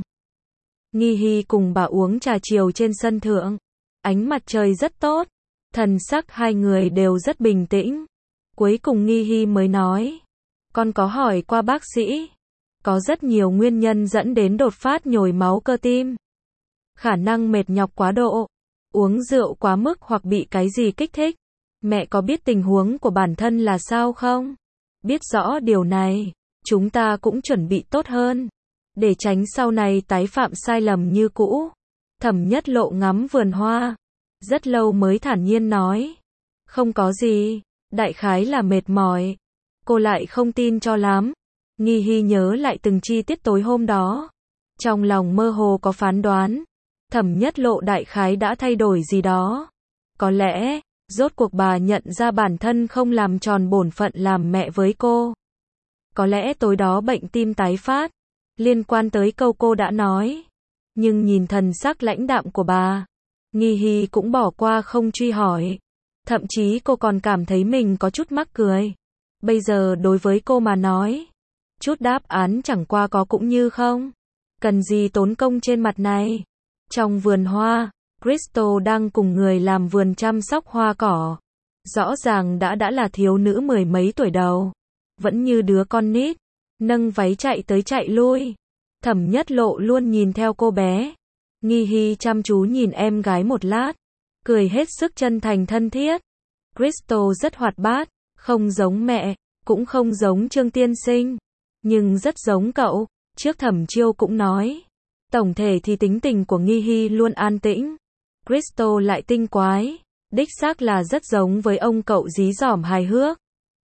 Nghi Hy cùng bà uống trà chiều trên sân thượng. Ánh mặt trời rất tốt, thần sắc hai người đều rất bình tĩnh. Cuối cùng Nghi Hy mới nói, con có hỏi qua bác sĩ, có rất nhiều nguyên nhân dẫn đến đột phát nhồi máu cơ tim. Khả năng mệt nhọc quá độ, uống rượu quá mức hoặc bị cái gì kích thích. Mẹ có biết tình huống của bản thân là sao không? Biết rõ điều này, chúng ta cũng chuẩn bị tốt hơn, để tránh sau này tái phạm sai lầm như cũ. Thẩm Nhất Lộ ngắm vườn hoa, rất lâu mới thản nhiên nói, không có gì, đại khái là mệt mỏi. Cô lại không tin cho lắm. Nghi Hy nhớ lại từng chi tiết tối hôm đó, trong lòng mơ hồ có phán đoán, Thẩm Nhất Lộ đại khái đã thay đổi gì đó. Có lẽ, rốt cuộc bà nhận ra bản thân không làm tròn bổn phận làm mẹ với cô. Có lẽ tối đó bệnh tim tái phát, liên quan tới câu cô đã nói. Nhưng nhìn thần sắc lãnh đạm của bà, Nghi Hy cũng bỏ qua không truy hỏi. Thậm chí cô còn cảm thấy mình có chút mắc cười. Bây giờ đối với cô mà nói, chút đáp án chẳng qua có cũng như không. Cần gì tốn công trên mặt này. Trong vườn hoa, Crystal đang cùng người làm vườn chăm sóc hoa cỏ. Rõ ràng đã đã là thiếu nữ mười mấy tuổi đầu, vẫn như đứa con nít, nâng váy chạy tới chạy lui. Thẩm Nhất Lộ luôn nhìn theo cô bé. Nghi Hy chăm chú nhìn em gái một lát, cười hết sức chân thành thân thiết. Crystal rất hoạt bát, không giống mẹ, cũng không giống Trương tiên sinh, nhưng rất giống cậu. Trước Thẩm Chiêu cũng nói, tổng thể thì tính tình của Nghi Hy luôn an tĩnh, Crystal lại tinh quái, đích xác là rất giống với ông cậu dí dỏm hài hước.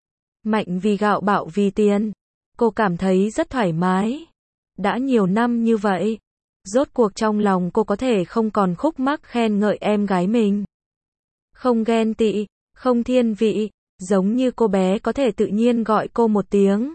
Mạnh vì gạo bạo vì tiền, cô cảm thấy rất thoải mái. Đã nhiều năm như vậy, Rốt cuộc trong lòng cô có thể không còn khúc mắc khen ngợi em gái mình. Không ghen tị, không thiên vị, giống như cô bé có thể tự nhiên gọi cô một tiếng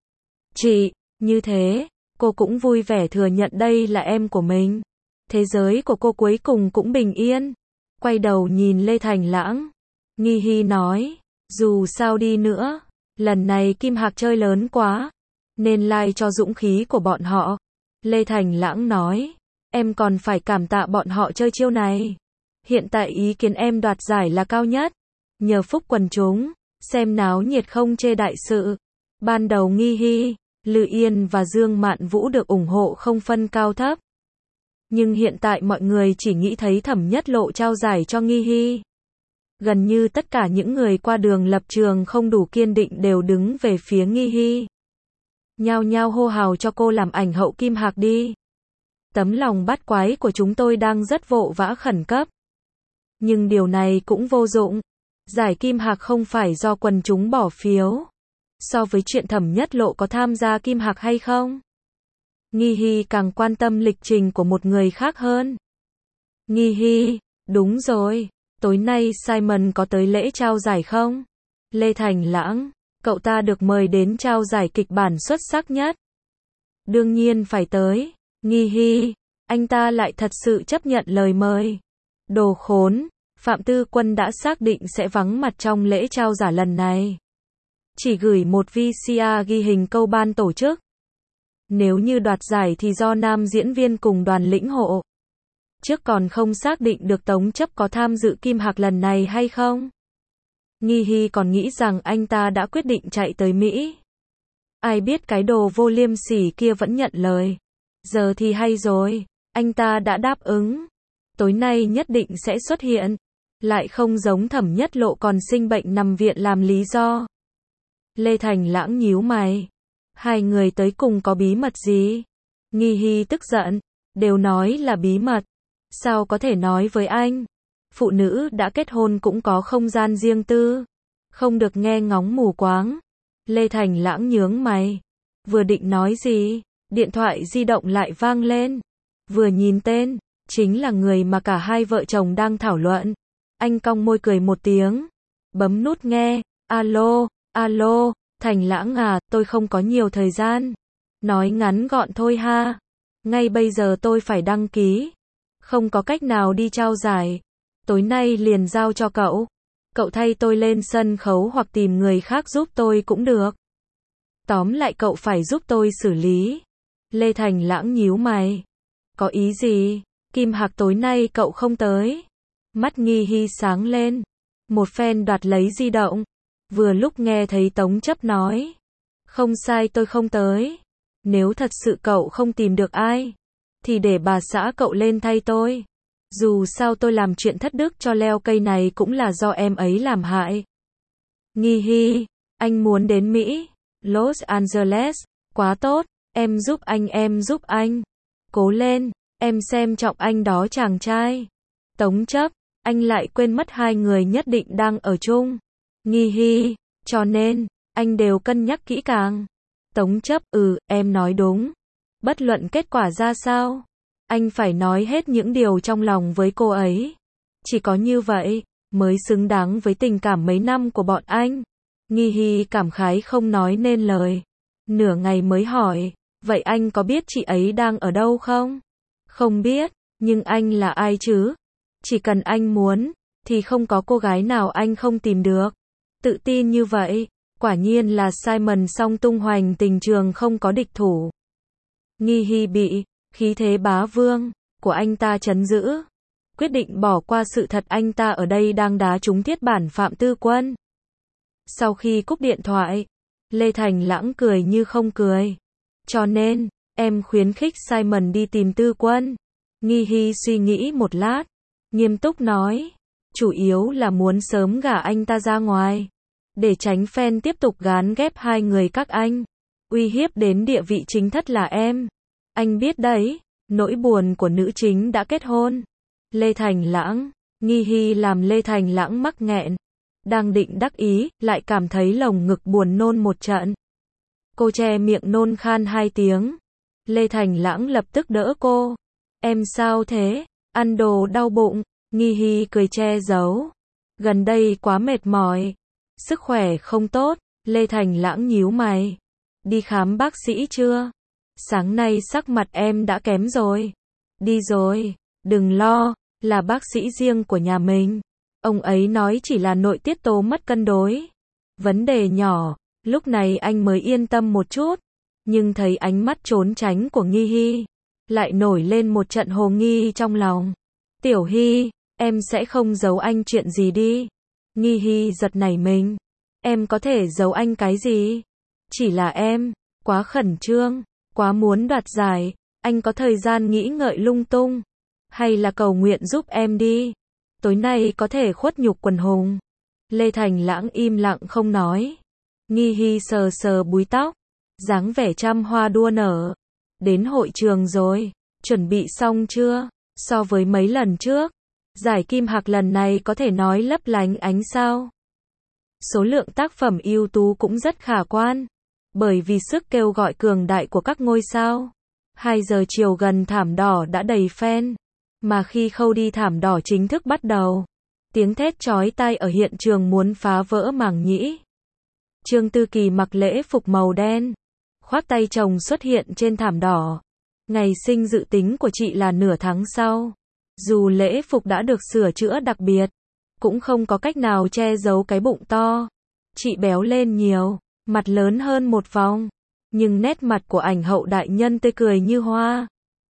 chị, như thế, cô cũng vui vẻ thừa nhận đây là em của mình. Thế giới của cô cuối cùng cũng bình yên. Quay đầu nhìn Lê Thành Lãng, Nghi Hy nói, dù sao đi nữa, lần này Kim Hạc chơi lớn quá, nên like cho dũng khí của bọn họ. Lê Thành Lãng nói, em còn phải cảm tạ bọn họ chơi chiêu này. Hiện tại ý kiến em đoạt giải là cao nhất. Nhờ phúc quần chúng, xem náo nhiệt không chê đại sự. Ban đầu Nghi Hy, Lư Yên và Dương Mạn Vũ được ủng hộ không phân cao thấp. Nhưng hiện tại mọi người chỉ nghĩ thấy Thẩm Nhất Lộ trao giải cho Nghi Hy. Gần như tất cả những người qua đường lập trường không đủ kiên định đều đứng về phía Nghi Hy. Nhao nhao hô hào cho cô làm ảnh hậu Kim Hạc đi. Tấm lòng bắt quái của chúng tôi đang rất vội vã khẩn cấp. Nhưng điều này cũng vô dụng. Giải Kim Hạc không phải do quần chúng bỏ phiếu. So với chuyện Thẩm Nhất Lộ có tham gia Kim Hạc hay không, Nghi Hy càng quan tâm lịch trình của một người khác hơn. Nghi Hy, đúng rồi, tối nay Simon có tới lễ trao giải không? Lê Thành Lãng, cậu ta được mời đến trao giải kịch bản xuất sắc nhất. Đương nhiên phải tới. Nghi Hy, anh ta lại thật sự chấp nhận lời mời. Đồ khốn, Phạm Tư Quân đã xác định sẽ vắng mặt trong lễ trao giải lần này. Chỉ gửi một vê xê rờ ghi hình câu ban tổ chức. Nếu như đoạt giải thì do nam diễn viên cùng đoàn lĩnh hộ. Trước còn không xác định được Tống Chấp có tham dự Kim Hạc lần này hay không. Nghi Hy còn nghĩ rằng anh ta đã quyết định chạy tới Mỹ. Ai biết cái đồ vô liêm sỉ kia vẫn nhận lời. Giờ thì hay rồi, anh ta đã đáp ứng. Tối nay nhất định sẽ xuất hiện. Lại không giống Thẩm Nhất Lộ còn sinh bệnh nằm viện làm lý do. Lê Thành Lãng nhíu mày. Hai người tới cùng có bí mật gì? Nghi Hy tức giận. Đều nói là bí mật. Sao có thể nói với anh? Phụ nữ đã kết hôn cũng có không gian riêng tư. Không được nghe ngóng mù quáng. Lê Thành Lãng nhướng mày. Vừa định nói gì? Điện thoại di động lại vang lên. Vừa nhìn tên, chính là người mà cả hai vợ chồng đang thảo luận. Anh cong môi cười một tiếng. Bấm nút nghe. Alo, alo, Thành Lãng à, tôi không có nhiều thời gian. Nói ngắn gọn thôi ha. Ngay bây giờ tôi phải đăng ký. Không có cách nào đi trao giải. Tối nay liền giao cho cậu. Cậu thay tôi lên sân khấu hoặc tìm người khác giúp tôi cũng được. Tóm lại cậu phải giúp tôi xử lý. Lê Thành Lãng nhíu mày. Có ý gì? Kim Hạc tối nay cậu không tới. Mắt Nghi Hy sáng lên. Một phen đoạt lấy di động. Vừa lúc nghe thấy Tống Chấp nói. Không sai, tôi không tới. Nếu thật sự cậu không tìm được ai, thì để bà xã cậu lên thay tôi. Dù sao tôi làm chuyện thất đức cho leo cây này cũng là do em ấy làm hại. Nghi Hy, anh muốn đến Mỹ, Los Angeles, quá tốt, em giúp anh em giúp anh. Cố lên, em xem trọng anh đó chàng trai. Tống Chấp, anh lại quên mất hai người nhất định đang ở chung. Nghi Hy, cho nên, anh đều cân nhắc kỹ càng. Tống Chấp, ừ, em nói đúng. Bất luận kết quả ra sao, anh phải nói hết những điều trong lòng với cô ấy. Chỉ có như vậy, mới xứng đáng với tình cảm mấy năm của bọn anh. Nghi Hy cảm khái không nói nên lời. Nửa ngày mới hỏi, vậy anh có biết chị ấy đang ở đâu không? Không biết, nhưng anh là ai chứ? Chỉ cần anh muốn, thì không có cô gái nào anh không tìm được. Tự tin như vậy, quả nhiên là Simon song tung hoành tình trường không có địch thủ. Nghi Hy bị khí thế bá vương của anh ta trấn giữ. Quyết định bỏ qua sự thật anh ta ở đây đang đá trúng thiết bản Phạm Tư Quân. Sau khi cúp điện thoại, Lê Thành Lãng cười như không cười. Cho nên, em khuyến khích Simon đi tìm Tư Quân. Nghi Hy suy nghĩ một lát, nghiêm túc nói. Chủ yếu là muốn sớm gả anh ta ra ngoài. Để tránh fan tiếp tục gán ghép hai người các anh. Uy hiếp đến địa vị chính thất là em. Anh biết đấy, nỗi buồn của nữ chính đã kết hôn. Lê Thành Lãng, Nghi Hy làm Lê Thành Lãng mắc nghẹn. Đang định đắc ý, lại cảm thấy lồng ngực buồn nôn một trận. Cô che miệng nôn khan hai tiếng. Lê Thành Lãng lập tức đỡ cô. Em sao thế? Ăn đồ đau bụng. Nghi Hy cười che giấu. Gần đây quá mệt mỏi. Sức khỏe không tốt. Lê Thành Lãng nhíu mày. Đi khám bác sĩ chưa? Sáng nay sắc mặt em đã kém rồi. Đi rồi. Đừng lo, là bác sĩ riêng của nhà mình. Ông ấy nói chỉ là nội tiết tố mất cân đối. Vấn đề nhỏ. Lúc này anh mới yên tâm một chút. Nhưng thấy ánh mắt trốn tránh của Nghi Hy, lại nổi lên một trận hồ nghi trong lòng. Tiểu Hy, em sẽ không giấu anh chuyện gì đi. Nghi Hy giật nảy mình. Em có thể giấu anh cái gì? Chỉ là em, quá khẩn trương, quá muốn đoạt giải. Anh có thời gian nghĩ ngợi lung tung. Hay là cầu nguyện giúp em đi. Tối nay có thể khuất nhục quần hùng. Lê Thành Lãng im lặng không nói. Nghi Hy sờ sờ búi tóc, dáng vẻ trăm hoa đua nở. Đến hội trường rồi, chuẩn bị xong chưa? So với mấy lần trước, giải Kim Hạc lần này có thể nói lấp lánh ánh sao. Số lượng tác phẩm ưu tú cũng rất khả quan, bởi vì sức kêu gọi cường đại của các ngôi sao. hai giờ chiều gần thảm đỏ đã đầy fan, mà khi khâu đi thảm đỏ chính thức bắt đầu, tiếng thét chói tai ở hiện trường muốn phá vỡ màng nhĩ. Trương Tư Kỳ mặc lễ phục màu đen, khoác tay chồng xuất hiện trên thảm đỏ. Ngày sinh dự tính của chị là nửa tháng sau. Dù lễ phục đã được sửa chữa đặc biệt, cũng không có cách nào che giấu cái bụng to. Chị béo lên nhiều, mặt lớn hơn một vòng, nhưng nét mặt của ảnh hậu đại nhân tươi cười như hoa.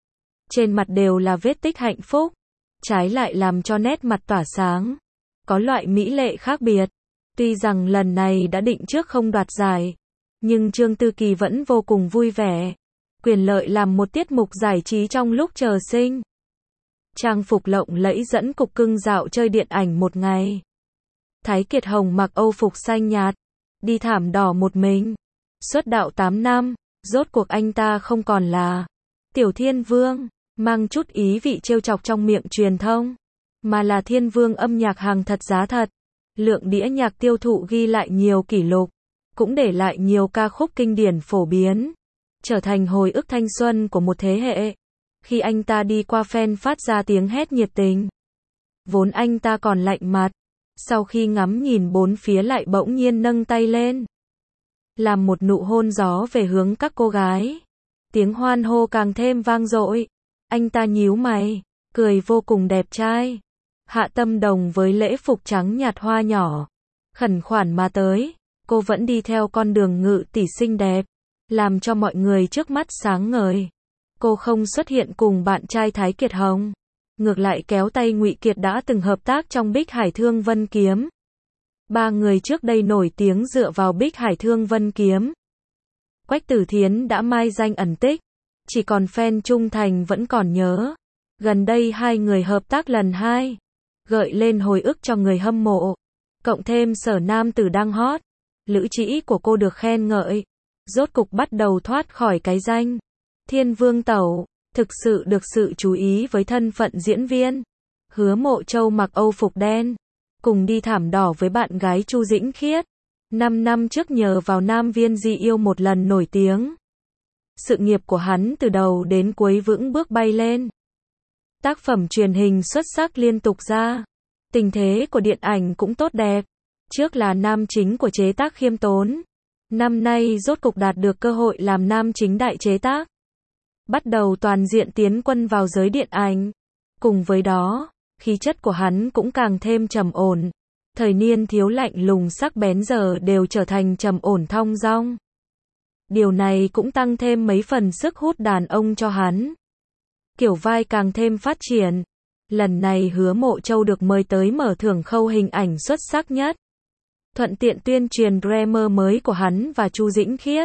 Trên mặt đều là vết tích hạnh phúc, trái lại làm cho nét mặt tỏa sáng, có loại mỹ lệ khác biệt. Tuy rằng lần này đã định trước không đoạt giải, nhưng Trương Tư Kỳ vẫn vô cùng vui vẻ. Quyền lợi làm một tiết mục giải trí trong lúc chờ sinh. Trang phục lộng lẫy dẫn cục cưng dạo chơi điện ảnh một ngày. Thái Kiệt Hồng mặc âu phục xanh nhạt, đi thảm đỏ một mình. Xuất đạo tám năm, rốt cuộc anh ta không còn là Tiểu Thiên Vương, mang chút ý vị trêu chọc trong miệng truyền thông, mà là Thiên Vương âm nhạc hàng thật giá thật. Lượng đĩa nhạc tiêu thụ ghi lại nhiều kỷ lục, cũng để lại nhiều ca khúc kinh điển phổ biến, trở thành hồi ức thanh xuân của một thế hệ. Khi anh ta đi qua fan phát ra tiếng hét nhiệt tình. Vốn anh ta còn lạnh mặt, sau khi ngắm nhìn bốn phía lại bỗng nhiên nâng tay lên, làm một nụ hôn gió về hướng các cô gái. Tiếng hoan hô càng thêm vang dội. Anh ta nhíu mày, cười vô cùng đẹp trai. Hạ Tâm Đồng với lễ phục trắng nhạt hoa nhỏ, khẩn khoản mà tới. Cô vẫn đi theo con đường ngự tỷ xinh đẹp, làm cho mọi người trước mắt sáng ngời. Cô không xuất hiện cùng bạn trai Thái Kiệt Hồng, ngược lại kéo tay Ngụy Kiệt đã từng hợp tác trong Bích Hải Thương Vân Kiếm. Ba người trước đây nổi tiếng dựa vào Bích Hải Thương Vân Kiếm. Quách Tử Thiến đã mai danh ẩn tích, chỉ còn fan trung thành vẫn còn nhớ. Gần đây hai người hợp tác lần hai, gợi lên hồi ức cho người hâm mộ. Cộng thêm Sở nam tử đang hot, lữ trĩ của cô được khen ngợi, rốt cục bắt đầu thoát khỏi cái danh Thiên Vương Tẩu, thực sự được sự chú ý với thân phận diễn viên. Hứa Mộ Châu mặc âu phục đen, cùng đi thảm đỏ với bạn gái Chu Dĩnh Khiết. Năm năm trước nhờ vào Nam Viên Di Yêu một lần nổi tiếng, sự nghiệp của hắn từ đầu đến cuối vững bước bay lên. Tác phẩm truyền hình xuất sắc liên tục ra, tình thế của điện ảnh cũng tốt đẹp. Trước là nam chính của chế tác khiêm tốn, năm nay rốt cục đạt được cơ hội làm nam chính đại chế tác. Bắt đầu toàn diện tiến quân vào giới điện ảnh. Cùng với đó, khí chất của hắn cũng càng thêm trầm ổn. Thời niên thiếu lạnh lùng sắc bén giờ đều trở thành trầm ổn thong dong. Điều này cũng tăng thêm mấy phần sức hút đàn ông cho hắn. Kiểu vai càng thêm phát triển. Lần này Hứa Mộ Châu được mời tới mở thưởng khâu hình ảnh xuất sắc nhất, thuận tiện tuyên truyền drama mới của hắn và Chu Dĩnh Khiết.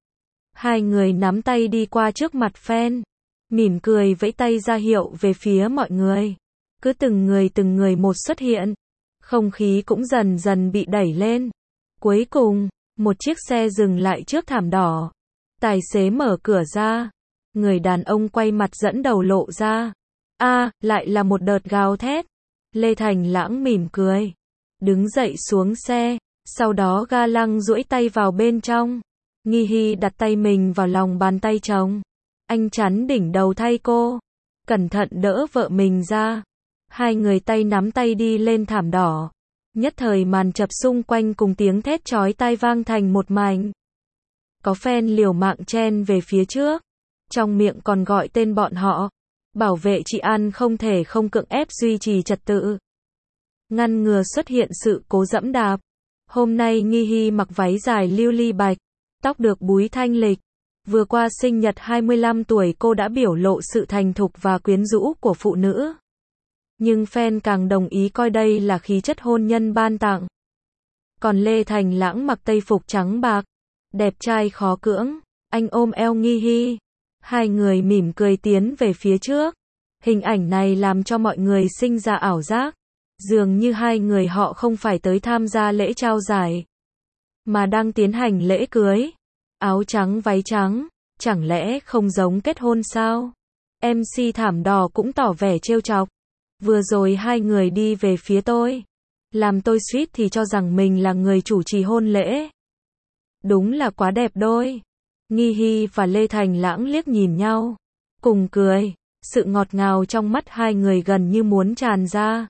Hai người nắm tay đi qua trước mặt fan, mỉm cười vẫy tay ra hiệu về phía mọi người. Cứ từng người từng người một xuất hiện, không khí cũng dần dần bị đẩy lên. Cuối cùng, một chiếc xe dừng lại trước thảm đỏ. Tài xế mở cửa ra, người đàn ông quay mặt dẫn đầu lộ ra. A, à, lại là một đợt gào thét. Lê Thành Lãng mỉm cười, đứng dậy xuống xe, sau đó ga lăng duỗi tay vào bên trong. Nghi Hy đặt tay mình vào lòng bàn tay chồng. Anh chắn đỉnh đầu thay cô. cẩn thận đỡ vợ mình ra. Hai người tay nắm tay đi lên thảm đỏ. Nhất thời màn chập xung quanh cùng tiếng thét chói tai vang thành một mảnh. Có fan liều mạng chen về phía trước, trong miệng còn gọi tên bọn họ. Bảo vệ chị An không thể không cưỡng ép duy trì trật tự, ngăn ngừa xuất hiện sự cố dẫm đạp. Hôm nay Nghi Hy mặc váy dài lưu ly bạch, tóc được búi thanh lịch. Vừa qua sinh nhật hai mươi lăm tuổi cô đã biểu lộ sự thành thục và quyến rũ của phụ nữ. Nhưng fan càng đồng ý coi đây là khí chất hôn nhân ban tặng. Còn Lê Thành Lãng mặc tây phục trắng bạc, đẹp trai khó cưỡng, anh ôm eo Nghi Hy. Hai người mỉm cười tiến về phía trước. Hình ảnh này làm cho mọi người sinh ra ảo giác. Dường như hai người họ không phải tới tham gia lễ trao giải, mà đang tiến hành lễ cưới. Áo trắng váy trắng, chẳng lẽ không giống kết hôn sao? em xê thảm đỏ cũng tỏ vẻ trêu chọc. Vừa rồi hai người đi về phía tôi, làm tôi suýt thì cho rằng mình là người chủ trì hôn lễ. Đúng là quá đẹp đôi. Nghi Hy và Lê Thành Lãng liếc nhìn nhau, cùng cười. Sự ngọt ngào trong mắt hai người gần như muốn tràn ra.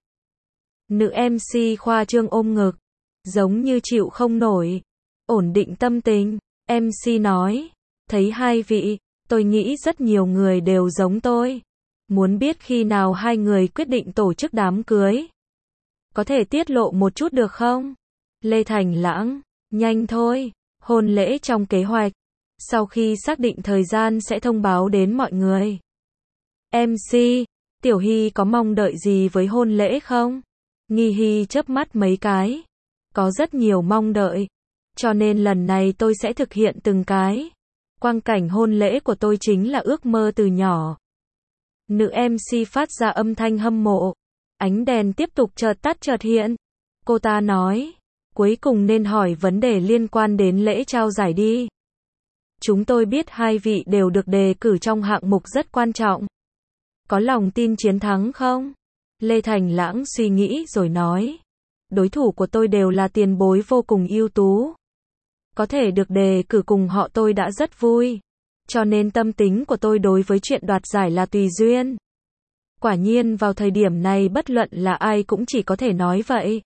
Nữ em xê khoa trương ôm ngực, giống như chịu không nổi. Ổn định tâm tình, em xê nói, thấy hai vị, tôi nghĩ rất nhiều người đều giống tôi. Muốn biết khi nào hai người quyết định tổ chức đám cưới? Có thể tiết lộ một chút được không? Lê Thành Lãng, nhanh thôi, hôn lễ trong kế hoạch. Sau khi xác định thời gian sẽ thông báo đến mọi người. em xê, Tiểu Hy có mong đợi gì với hôn lễ không? Nghi Hy chớp mắt mấy cái. Có rất nhiều mong đợi. Cho nên lần này tôi sẽ thực hiện từng cái. Quang cảnh hôn lễ của tôi chính là ước mơ từ nhỏ. Nữ em xê phát ra âm thanh hâm mộ. Ánh đèn tiếp tục chợt tắt chợt hiện. Cô ta nói, cuối cùng nên hỏi vấn đề liên quan đến lễ trao giải đi. Chúng tôi biết hai vị đều được đề cử trong hạng mục rất quan trọng. Có lòng tin chiến thắng không? Lê Thành Lãng suy nghĩ rồi nói. Đối thủ của tôi đều là tiền bối vô cùng ưu tú. Có thể được đề cử cùng họ tôi đã rất vui. Cho nên tâm tính của tôi đối với chuyện đoạt giải là tùy duyên. Quả nhiên vào thời điểm này bất luận là ai cũng chỉ có thể nói vậy.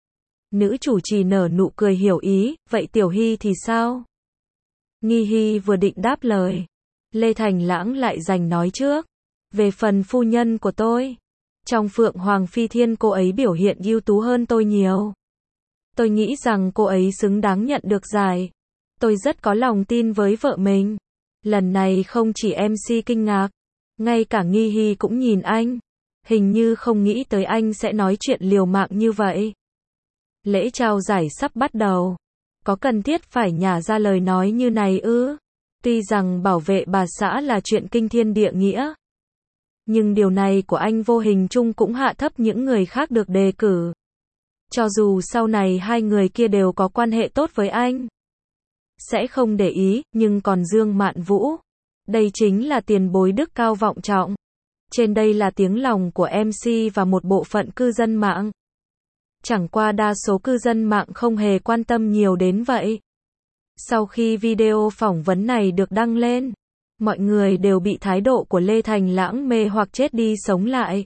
Nữ chủ trì nở nụ cười hiểu ý, vậy Tiểu Hy thì sao? Nghi Hy vừa định đáp lời. Lê Thành Lãng lại giành nói trước. Về phần phu nhân của tôi, trong Phượng Hoàng Phi Thiên cô ấy biểu hiện ưu tú hơn tôi nhiều. Tôi nghĩ rằng cô ấy xứng đáng nhận được giải. Tôi rất có lòng tin với vợ mình. Lần này không chỉ em xê kinh ngạc, ngay cả Nghi Hy cũng nhìn anh. Hình như không nghĩ tới anh sẽ nói chuyện liều mạng như vậy. Lễ trao giải sắp bắt đầu. Có cần thiết phải nhả ra lời nói như này ư? Tuy rằng bảo vệ bà xã là chuyện kinh thiên địa nghĩa, nhưng điều này của anh vô hình chung cũng hạ thấp những người khác được đề cử. Cho dù sau này hai người kia đều có quan hệ tốt với anh, sẽ không để ý, nhưng còn Dương Mạn Vũ, đây chính là tiền bối đức cao vọng trọng. Trên đây là tiếng lòng của em xê và một bộ phận cư dân mạng. Chẳng qua đa số cư dân mạng không hề quan tâm nhiều đến vậy. Sau khi video phỏng vấn này được đăng lên, mọi người đều bị thái độ của Lê Thành Lãng mê hoặc chết đi sống lại.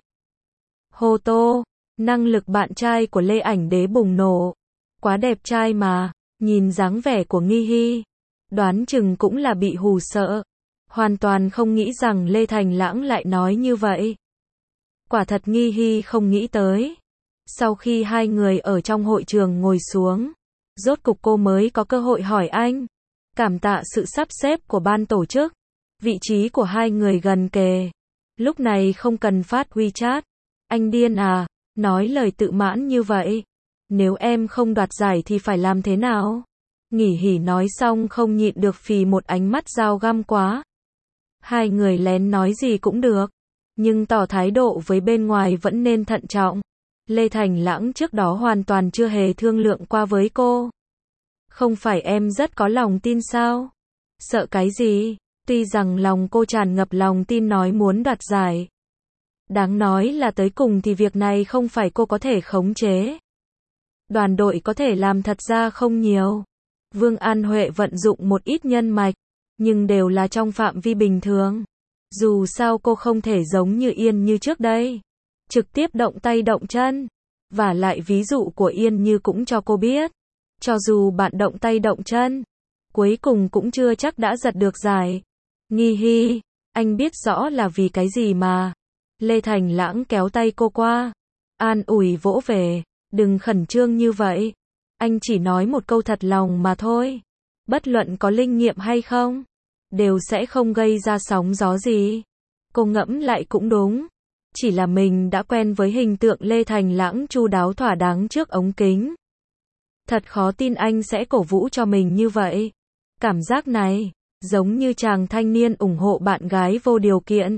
Hô tô, năng lực bạn trai của Lê Ảnh Đế bùng nổ. Quá đẹp trai mà, nhìn dáng vẻ của Nghi Hy, đoán chừng cũng là bị hù sợ. Hoàn toàn không nghĩ rằng Lê Thành Lãng lại nói như vậy. Quả thật Nghi Hy không nghĩ tới. Sau khi hai người ở trong hội trường ngồi xuống, rốt cục cô mới có cơ hội hỏi anh. Cảm tạ sự sắp xếp của ban tổ chức. Vị trí của hai người gần kề. Lúc này không cần phát WeChat. Anh điên à, nói lời tự mãn như vậy. Nếu em không đoạt giải thì phải làm thế nào? Nghỉ hỉ nói xong không nhịn được phì một ánh mắt dao găm quá. Hai người lén nói gì cũng được, nhưng tỏ thái độ với bên ngoài vẫn nên thận trọng. Lê Thành Lãng trước đó hoàn toàn chưa hề thương lượng qua với cô. Không phải em rất có lòng tin sao? Sợ cái gì? Tuy rằng lòng cô tràn ngập lòng tin nói muốn đoạt giải. Đáng nói là tới cùng thì việc này không phải cô có thể khống chế. Đoàn đội có thể làm thật ra không nhiều. Vương An Huệ vận dụng một ít nhân mạch, nhưng đều là trong phạm vi bình thường. Dù sao cô không thể giống như Yên Như trước đây, trực tiếp động tay động chân. Và lại ví dụ của Yên Như cũng cho cô biết, cho dù bạn động tay động chân, cuối cùng cũng chưa chắc đã giật được giải. Nghi hi, anh biết rõ là vì cái gì mà. Lê Thành Lãng kéo tay cô qua, an ủi vỗ về, đừng khẩn trương như vậy. Anh chỉ nói một câu thật lòng mà thôi. Bất luận có linh nghiệm hay không, đều sẽ không gây ra sóng gió gì. Cô ngẫm lại cũng đúng. Chỉ là mình đã quen với hình tượng Lê Thành Lãng chu đáo thỏa đáng trước ống kính. Thật khó tin anh sẽ cổ vũ cho mình như vậy. Cảm giác này, giống như chàng thanh niên ủng hộ bạn gái vô điều kiện.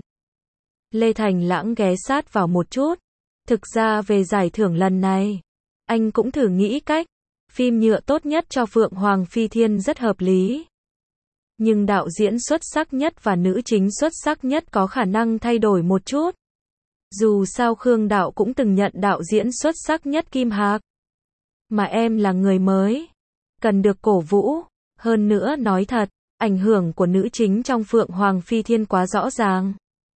Lê Thành Lãng ghé sát vào một chút. Thực ra về giải thưởng lần này, anh cũng thử nghĩ cách. Phim nhựa tốt nhất cho Phượng Hoàng Phi Thiên rất hợp lý. Nhưng đạo diễn xuất sắc nhất và nữ chính xuất sắc nhất có khả năng thay đổi một chút. Dù sao Khương Đạo cũng từng nhận đạo diễn xuất sắc nhất Kim Hạc. Mà em là người mới, cần được cổ vũ. Hơn nữa nói thật, ảnh hưởng của nữ chính trong Phượng Hoàng Phi Thiên quá rõ ràng.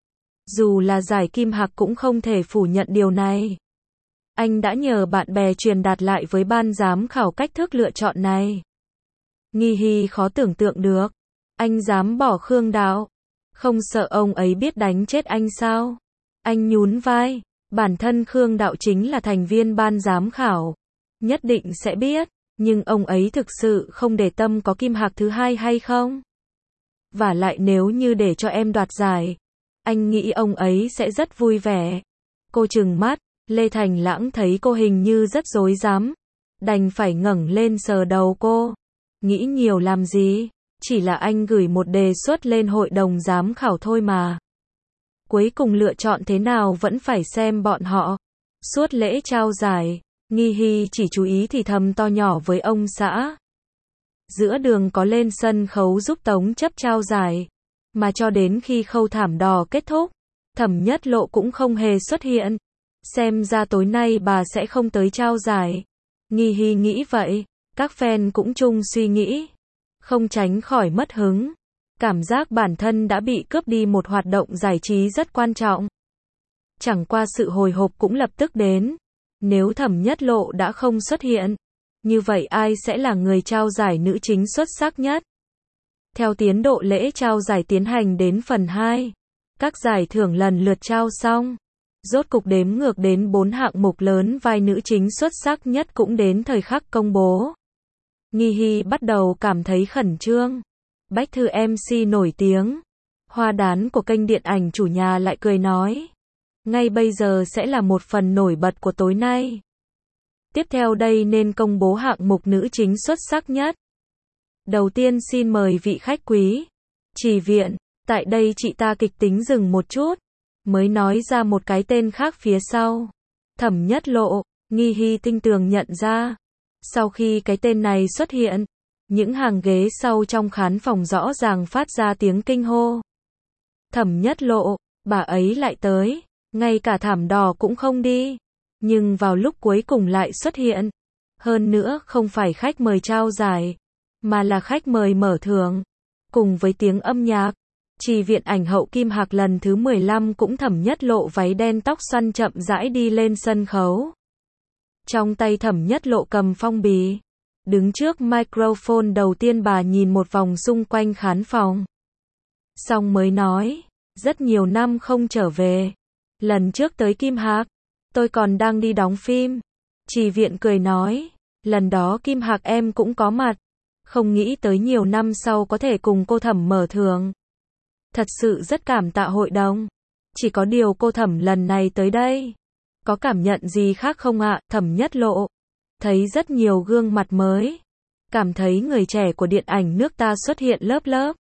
Dù là giải Kim Hạc cũng không thể phủ nhận điều này. Anh đã nhờ bạn bè truyền đạt lại với ban giám khảo cách thức lựa chọn này. Nghi hi khó tưởng tượng được. Anh dám bỏ Khương Đạo. Không sợ ông ấy biết đánh chết anh sao? Anh nhún vai. Bản thân Khương Đạo chính là thành viên ban giám khảo. Nhất định sẽ biết. Nhưng ông ấy thực sự không để tâm có Kim Hạc thứ hai hay không? Và lại nếu như để cho em đoạt giải, anh nghĩ ông ấy sẽ rất vui vẻ. Cô trừng mắt. Lê Thành Lãng thấy cô hình như rất rối rắm, đành phải ngẩng lên sờ đầu cô. Nghĩ nhiều làm gì, chỉ là anh gửi một đề xuất lên hội đồng giám khảo thôi mà. Cuối cùng lựa chọn thế nào vẫn phải xem bọn họ. Suốt lễ trao giải, Nghi hi chỉ chú ý thì thầm to nhỏ với ông xã. Giữa đường có lên sân khấu giúp Tống Chấp trao giải, mà cho đến khi khâu thảm đỏ kết thúc, Thẩm Nhất Lộ cũng không hề xuất hiện. Xem ra tối nay bà sẽ không tới trao giải. Nghi hi nghĩ vậy, các fan cũng chung suy nghĩ. Không tránh khỏi mất hứng. Cảm giác bản thân đã bị cướp đi một hoạt động giải trí rất quan trọng. Chẳng qua sự hồi hộp cũng lập tức đến. Nếu Thẩm Nhất Lộ đã không xuất hiện, như vậy ai sẽ là người trao giải nữ chính xuất sắc nhất? Theo tiến độ lễ trao giải tiến hành đến phần hai, các giải thưởng lần lượt trao xong. Rốt cục đếm ngược đến bốn hạng mục lớn vai nữ chính xuất sắc nhất cũng đến thời khắc công bố. Nghi hi bắt đầu cảm thấy khẩn trương. Bách Thư em xê nổi tiếng, hoa đán của kênh điện ảnh chủ nhà lại cười nói. Ngay bây giờ sẽ là một phần nổi bật của tối nay. Tiếp theo đây nên công bố hạng mục nữ chính xuất sắc nhất. Đầu tiên xin mời vị khách quý. Trì Viện, tại đây chị ta kịch tính dừng một chút. Mới nói ra một cái tên khác phía sau. Thẩm Nhất Lộ, Nghi hi tinh tường nhận ra. Sau khi cái tên này xuất hiện, những hàng ghế sau trong khán phòng rõ ràng phát ra tiếng kinh hô. Thẩm Nhất Lộ, bà ấy lại tới, ngay cả thảm đỏ cũng không đi. Nhưng vào lúc cuối cùng lại xuất hiện. Hơn nữa không phải khách mời trao giải, mà là khách mời mở thưởng. Cùng với tiếng âm nhạc. Trì Viện ảnh hậu Kim Hạc lần thứ mười lăm cũng Thẩm Nhất Lộ váy đen tóc xoăn chậm rãi đi lên sân khấu. Trong tay Thẩm Nhất Lộ cầm phong bì. Đứng trước microphone đầu tiên bà nhìn một vòng xung quanh khán phòng. Xong mới nói, rất nhiều năm không trở về. Lần trước tới Kim Hạc, tôi còn đang đi đóng phim. Trì Viện cười nói, lần đó Kim Hạc em cũng có mặt. Không nghĩ tới nhiều năm sau có thể cùng cô Thẩm mở thưởng. Thật sự rất cảm tạ hội đồng. Chỉ có điều cô Thẩm lần này tới đây. Có cảm nhận gì khác không ạ? Thẩm Nhất Lộ. Thấy rất nhiều gương mặt mới. Cảm thấy người trẻ của điện ảnh nước ta xuất hiện lớp lớp.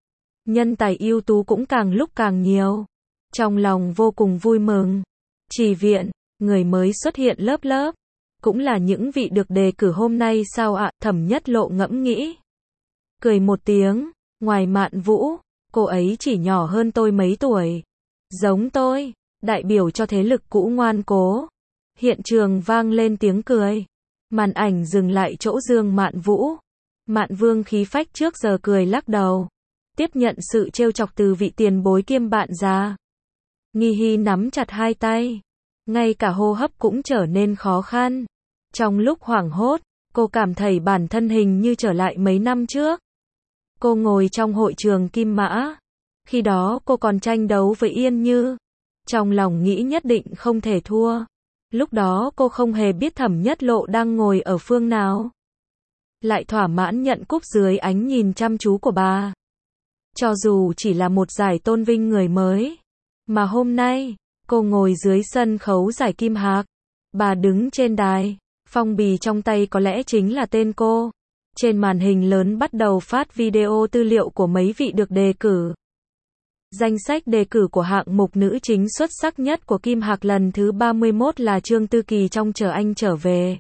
Nhân tài ưu tú cũng càng lúc càng nhiều. Trong lòng vô cùng vui mừng. Trì Viện, người mới xuất hiện lớp lớp. Cũng là những vị được đề cử hôm nay sao ạ? Thẩm Nhất Lộ ngẫm nghĩ. Cười một tiếng, ngoài Mạn Vũ. Cô ấy chỉ nhỏ hơn tôi mấy tuổi. Giống tôi, đại biểu cho thế lực cũ ngoan cố. Hiện trường vang lên tiếng cười. Màn ảnh dừng lại chỗ Dương Mạn Vũ. Mạn Vương khí phách trước giờ cười lắc đầu. tiếp nhận sự trêu chọc từ vị tiền bối kiêm bạn già. Nghi Hy nắm chặt hai tay. Ngay cả hô hấp cũng trở nên khó khăn. Trong lúc hoảng hốt, cô cảm thấy bản thân hình như trở lại mấy năm trước. Cô ngồi trong hội trường Kim Mã. Khi đó cô còn tranh đấu với Yên Như. Trong lòng nghĩ nhất định không thể thua. Lúc đó cô không hề biết Thẩm Nhất Lộ đang ngồi ở phương nào. Lại thỏa mãn nhận cúp dưới ánh nhìn chăm chú của bà. Cho dù chỉ là một giải tôn vinh người mới. Mà hôm nay, cô ngồi dưới sân khấu giải Kim Hạc. Bà đứng trên đài. Phong bì trong tay có lẽ chính là tên cô. Trên màn hình lớn bắt đầu phát video tư liệu của mấy vị được đề cử. Danh sách đề cử của hạng mục nữ chính xuất sắc nhất của Kim Hạc lần thứ ba mươi mốt là Trương Tư Kỳ trong Chờ Anh Trở Về,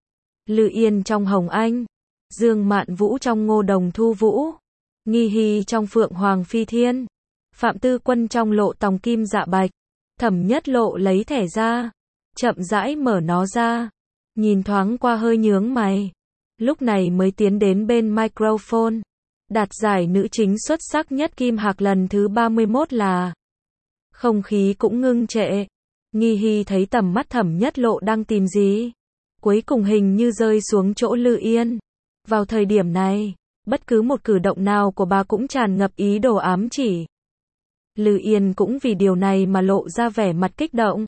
Lư Yên trong Hồng Anh, Dương Mạn Vũ trong Ngô Đồng Thu Vũ, Nghi Hy trong Phượng Hoàng Phi Thiên, Phạm Tư Quân trong Lộ Tòng Kim Dạ Bạch. Thẩm Nhất Lộ lấy thẻ ra, chậm rãi mở nó ra, nhìn thoáng qua hơi nhướng mày. Lúc này mới tiến đến bên microphone. Đạt giải nữ chính xuất sắc nhất Kim Hạc lần thứ ba mươi mốt là. Không khí cũng ngưng trệ. Nghi Hy thấy tầm mắt Thẩm Nhất Lộ đang tìm gì. Cuối cùng hình như rơi xuống chỗ Lư Yên. Vào thời điểm này, bất cứ một cử động nào của bà cũng tràn ngập ý đồ ám chỉ. Lư Yên cũng vì điều này mà lộ ra vẻ mặt kích động.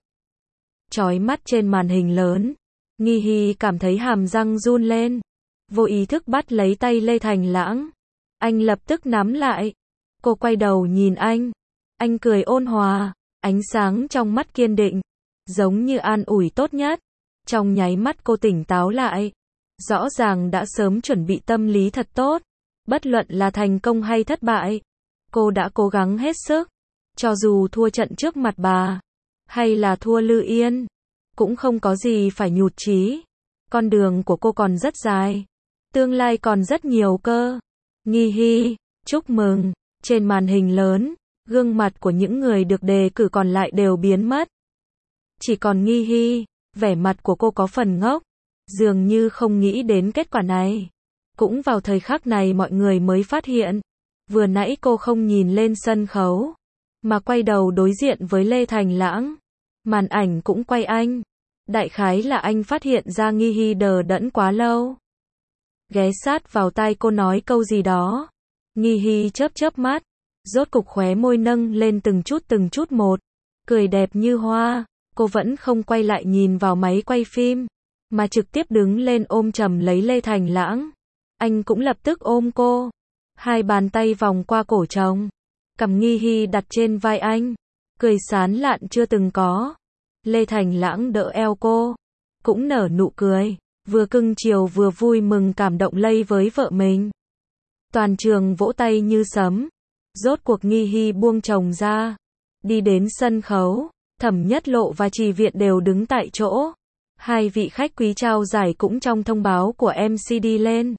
Chói mắt trên màn hình lớn. Nghi Hy cảm thấy hàm răng run lên. Vô ý thức bắt lấy tay Lê Thành Lãng. Anh lập tức nắm lại. Cô quay đầu nhìn anh. Anh cười ôn hòa, ánh sáng trong mắt kiên định, giống như an ủi tốt nhất. Trong nháy mắt cô tỉnh táo lại. Rõ ràng đã sớm chuẩn bị tâm lý thật tốt. Bất luận là thành công hay thất bại, cô đã cố gắng hết sức. Cho dù thua trận trước mặt bà, hay là thua Lư Yên, cũng không có gì phải nhụt chí. Con đường của cô còn rất dài. Tương lai còn rất nhiều cơ. Nghi Hy, chúc mừng. Trên màn hình lớn, gương mặt của những người được đề cử còn lại đều biến mất. Chỉ còn Nghi Hy, vẻ mặt của cô có phần ngốc, dường như không nghĩ đến kết quả này. Cũng vào thời khắc này mọi người mới phát hiện, vừa nãy cô không nhìn lên sân khấu, mà quay đầu đối diện với Lê Thành Lãng. Màn ảnh cũng quay anh. Đại khái là anh phát hiện ra Nghi Hy đờ đẫn quá lâu. Ghé sát vào tai cô nói câu gì đó. Nghi Hy chớp chớp mắt, rốt cục khóe môi nâng lên từng chút từng chút một, cười đẹp như hoa. Cô vẫn không quay lại nhìn vào máy quay phim, mà trực tiếp đứng lên ôm chầm lấy Lê Thành Lãng. Anh cũng lập tức ôm cô, hai bàn tay vòng qua cổ chồng, cầm Nghi Hy đặt trên vai anh, cười sán lạn chưa từng có. Lê Thành Lãng đỡ eo cô, cũng nở nụ cười, vừa cưng chiều vừa vui mừng cảm động lây với vợ mình. Toàn trường vỗ tay như sấm. Rốt cuộc Nghi Hy buông chồng ra, đi đến sân khấu. Thẩm Nhất Lộ và Trì Viện đều đứng tại chỗ. Hai vị khách quý trao giải cũng trong thông báo của em xê đi lên.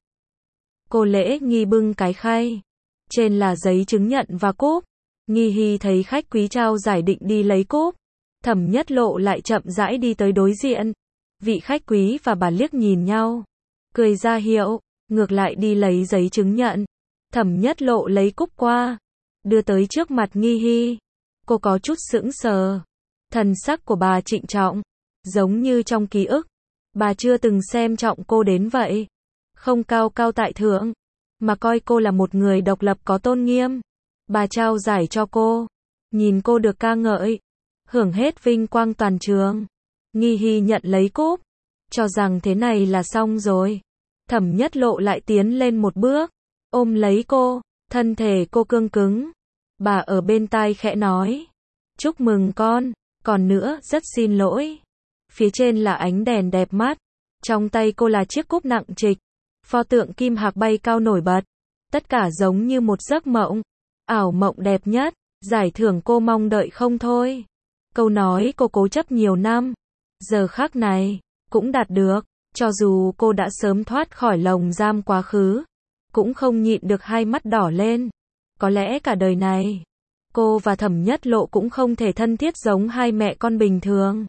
Cô Lễ Nghi bưng cái khay, trên là giấy chứng nhận và cúp. Nghi Hy thấy khách quý trao giải định đi lấy cúp, Thẩm Nhất Lộ lại chậm rãi đi tới đối diện. Vị khách quý và bà liếc nhìn nhau, cười ra hiệu, ngược lại đi lấy giấy chứng nhận. Thẩm Nhất Lộ lấy cúp qua, đưa tới trước mặt Nghi Hy. Cô có chút sững sờ. Thần sắc của bà trịnh trọng, giống như trong ký ức, bà chưa từng xem trọng cô đến vậy. Không cao cao tại thượng, mà coi cô là một người độc lập có tôn nghiêm. Bà trao giải cho cô, nhìn cô được ca ngợi, hưởng hết vinh quang toàn trường. Nghi Hy nhận lấy cúp, cho rằng thế này là xong rồi. Thẩm Nhất Lộ lại tiến lên một bước, ôm lấy cô, thân thể cô cương cứng. Bà ở bên tai khẽ nói, chúc mừng con, còn nữa rất xin lỗi. Phía trên là ánh đèn đẹp mắt, trong tay cô là chiếc cúp nặng trịch. Pho tượng Kim Hạc bay cao nổi bật, tất cả giống như một giấc mộng, ảo mộng đẹp nhất, giải thưởng cô mong đợi không thôi. Câu nói cô cố chấp nhiều năm, giờ khắc này, cũng đạt được. Cho dù cô đã sớm thoát khỏi lồng giam quá khứ, cũng không nhịn được hai mắt đỏ lên. Có lẽ cả đời này, cô và Thẩm Nhất Lộ cũng không thể thân thiết giống hai mẹ con bình thường.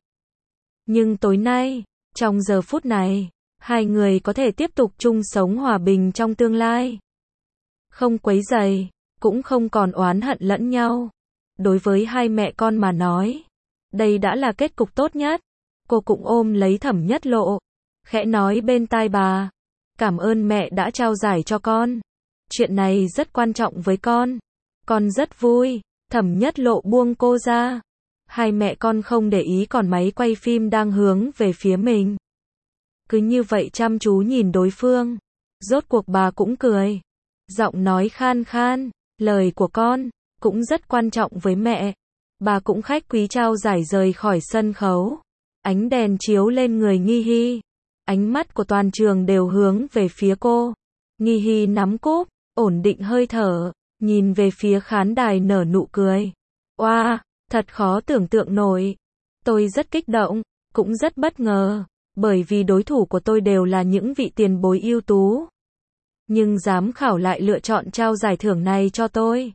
Nhưng tối nay, trong giờ phút này, hai người có thể tiếp tục chung sống hòa bình trong tương lai. Không quấy rầy, cũng không còn oán hận lẫn nhau. Đối với hai mẹ con mà nói, đây đã là kết cục tốt nhất. Cô cũng ôm lấy Thẩm Nhất Lộ, khẽ nói bên tai bà, cảm ơn mẹ đã trao giải cho con. Chuyện này rất quan trọng với con. Con rất vui. Thẩm Nhất Lộ buông cô ra. Hai mẹ con không để ý còn máy quay phim đang hướng về phía mình. Cứ như vậy chăm chú nhìn đối phương. Rốt cuộc bà cũng cười. Giọng nói khan khan, lời của con cũng rất quan trọng với mẹ. Bà cũng khách quý trao giải rời khỏi sân khấu. Ánh đèn chiếu lên người Nghi Hy. Ánh mắt của toàn trường đều hướng về phía cô. Nghi Hy nắm cúp, ổn định hơi thở, nhìn về phía khán đài nở nụ cười. Oa, wow, thật khó tưởng tượng nổi. Tôi rất kích động, cũng rất bất ngờ, bởi vì đối thủ của tôi đều là những vị tiền bối ưu tú. Nhưng giám khảo lại lựa chọn trao giải thưởng này cho tôi.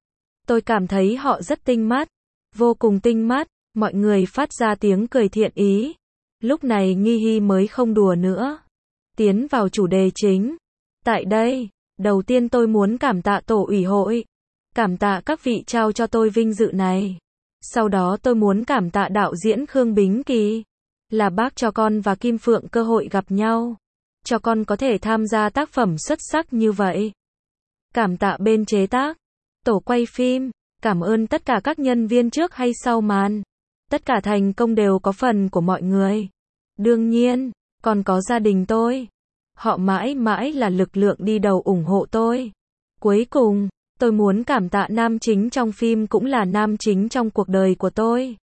Tôi cảm thấy họ rất tinh mắt, vô cùng tinh mắt. Mọi người phát ra tiếng cười thiện ý. Lúc này Nghi Hy mới không đùa nữa. Tiến vào chủ đề chính. Tại đây, đầu tiên tôi muốn cảm tạ tổ ủy hội. Cảm tạ các vị trao cho tôi vinh dự này. Sau đó tôi muốn cảm tạ đạo diễn Khương Bính Kỳ. Là bác cho con và Kim Phượng cơ hội gặp nhau. Cho con có thể tham gia tác phẩm xuất sắc như vậy. Cảm tạ bên chế tác, tổ quay phim. Cảm ơn tất cả các nhân viên trước hay sau màn. Tất cả thành công đều có phần của mọi người. Đương nhiên, còn có gia đình tôi. Họ mãi mãi là lực lượng đi đầu ủng hộ tôi. Cuối cùng, tôi muốn cảm tạ nam chính trong phim cũng là nam chính trong cuộc đời của tôi.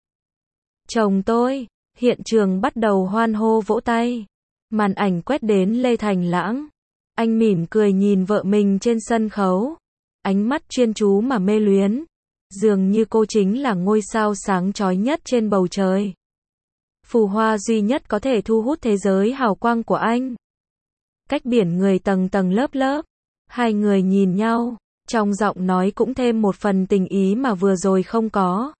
Chồng tôi. Hiện trường bắt đầu hoan hô vỗ tay. Màn ảnh quét đến Lê Thành Lãng. Anh mỉm cười nhìn vợ mình trên sân khấu. Ánh mắt chuyên chú mà mê luyến. Dường như cô chính là ngôi sao sáng chói nhất trên bầu trời. Phù hoa duy nhất có thể thu hút thế giới hào quang của anh. Cách biển người tầng tầng lớp lớp. Hai người nhìn nhau, trong giọng nói cũng thêm một phần tình ý mà vừa rồi không có.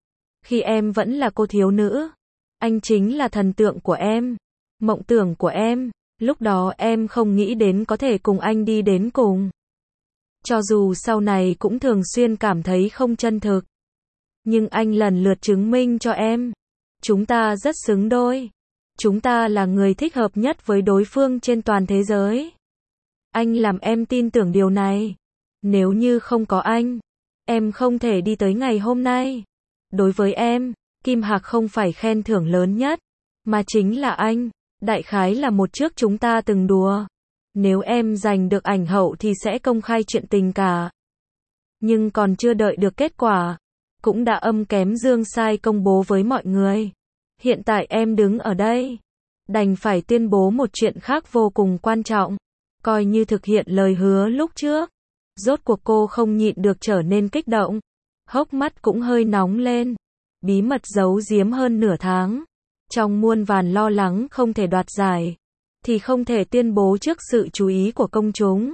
Khi em vẫn là cô thiếu nữ, anh chính là thần tượng của em, mộng tưởng của em. Lúc đó em không nghĩ đến có thể cùng anh đi đến cùng. Cho dù sau này cũng thường xuyên cảm thấy không chân thực. Nhưng anh lần lượt chứng minh cho em. Chúng ta rất xứng đôi. Chúng ta là người thích hợp nhất với đối phương trên toàn thế giới. Anh làm em tin tưởng điều này. Nếu như không có anh, em không thể đi tới ngày hôm nay. Đối với em, Kim Hạc không phải khen thưởng lớn nhất, mà chính là anh. Đại khái là một trước chúng ta từng đùa. Nếu em giành được ảnh hậu thì sẽ công khai chuyện tình cả. Nhưng còn chưa đợi được kết quả, cũng đã âm kém dương sai công bố với mọi người. Hiện tại em đứng ở đây, đành phải tuyên bố một chuyện khác vô cùng quan trọng, coi như thực hiện lời hứa lúc trước. Rốt cuộc cô không nhịn được trở nên kích động, hốc mắt cũng hơi nóng lên. Bí mật giấu giếm hơn nửa tháng, trong muôn vàn lo lắng không thể đoạt giải, thì không thể tuyên bố trước sự chú ý của công chúng.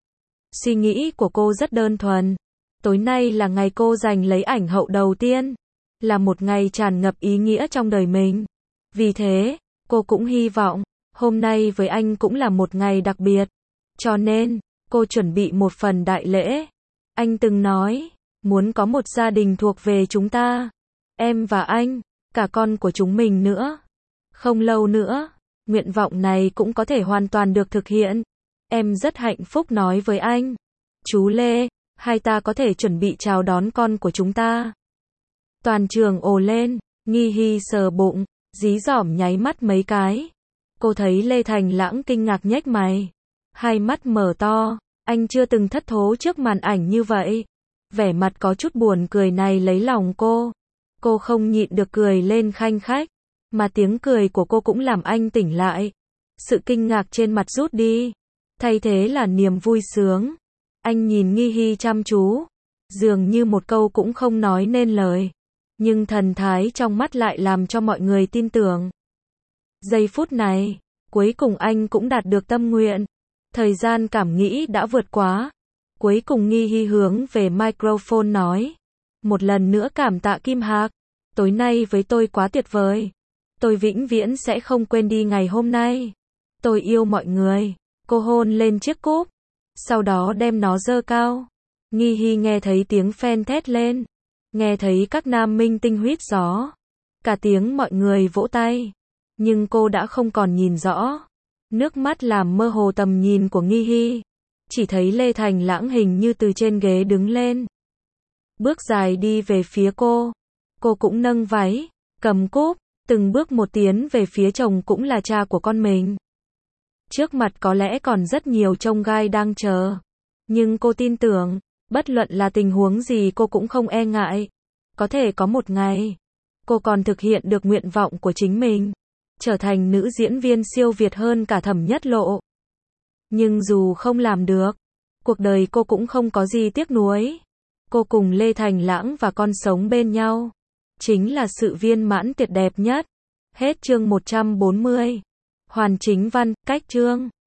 Suy nghĩ của cô rất đơn thuần. Tối nay là ngày cô giành lấy ảnh hậu đầu tiên, là một ngày tràn ngập ý nghĩa trong đời mình. Vì thế, cô cũng hy vọng, hôm nay với anh cũng là một ngày đặc biệt. Cho nên, cô chuẩn bị một phần đại lễ. Anh từng nói, muốn có một gia đình thuộc về chúng ta. Em và anh, cả con của chúng mình nữa. Không lâu nữa, nguyện vọng này cũng có thể hoàn toàn được thực hiện. Em rất hạnh phúc nói với anh. Chú Lê, hai ta có thể chuẩn bị chào đón con của chúng ta. Toàn trường ồ lên, Nghi Hy sờ bụng, dí dỏm nháy mắt mấy cái. Cô thấy Lê Thành Lãng kinh ngạc nhếch mày. Hai mắt mở to, anh chưa từng thất thố trước màn ảnh như vậy. Vẻ mặt có chút buồn cười này lấy lòng cô. Cô không nhịn được cười lên khanh khách, mà tiếng cười của cô cũng làm anh tỉnh lại. Sự kinh ngạc trên mặt rút đi, thay thế là niềm vui sướng. Anh nhìn Nghi Hy chăm chú, dường như một câu cũng không nói nên lời, nhưng thần thái trong mắt lại làm cho mọi người tin tưởng. Giây phút này, cuối cùng anh cũng đạt được tâm nguyện. Thời gian cảm nghĩ đã vượt quá. Cuối cùng Nghi Hy hướng về microphone nói. Một lần nữa cảm tạ Kim Hạc. Tối nay với tôi quá tuyệt vời. Tôi vĩnh viễn sẽ không quên đi ngày hôm nay. Tôi yêu mọi người. Cô hôn lên chiếc cúp. Sau đó đem nó giơ cao. Nghi Hy nghe thấy tiếng fan thét lên, nghe thấy các nam minh tinh huýt gió, cả tiếng mọi người vỗ tay, nhưng cô đã không còn nhìn rõ. Nước mắt làm mơ hồ tầm nhìn của Nghi Hy, chỉ thấy Lê Thành Lãng hình như từ trên ghế đứng lên, bước dài đi về phía cô. Cô cũng nâng váy, cầm cúp, từng bước một tiến về phía chồng cũng là cha của con mình. Trước mặt có lẽ còn rất nhiều chông gai đang chờ, nhưng cô tin tưởng, bất luận là tình huống gì cô cũng không e ngại. Có thể có một ngày, cô còn thực hiện được nguyện vọng của chính mình, trở thành nữ diễn viên siêu việt hơn cả Thẩm Nhất Lộ. Nhưng dù không làm được, cuộc đời cô cũng không có gì tiếc nuối. Cô cùng Lê Thành Lãng và con sống bên nhau, chính là sự viên mãn tuyệt đẹp nhất. Hết chương một trăm bốn mươi. Hoàn Chính Văn, cách chương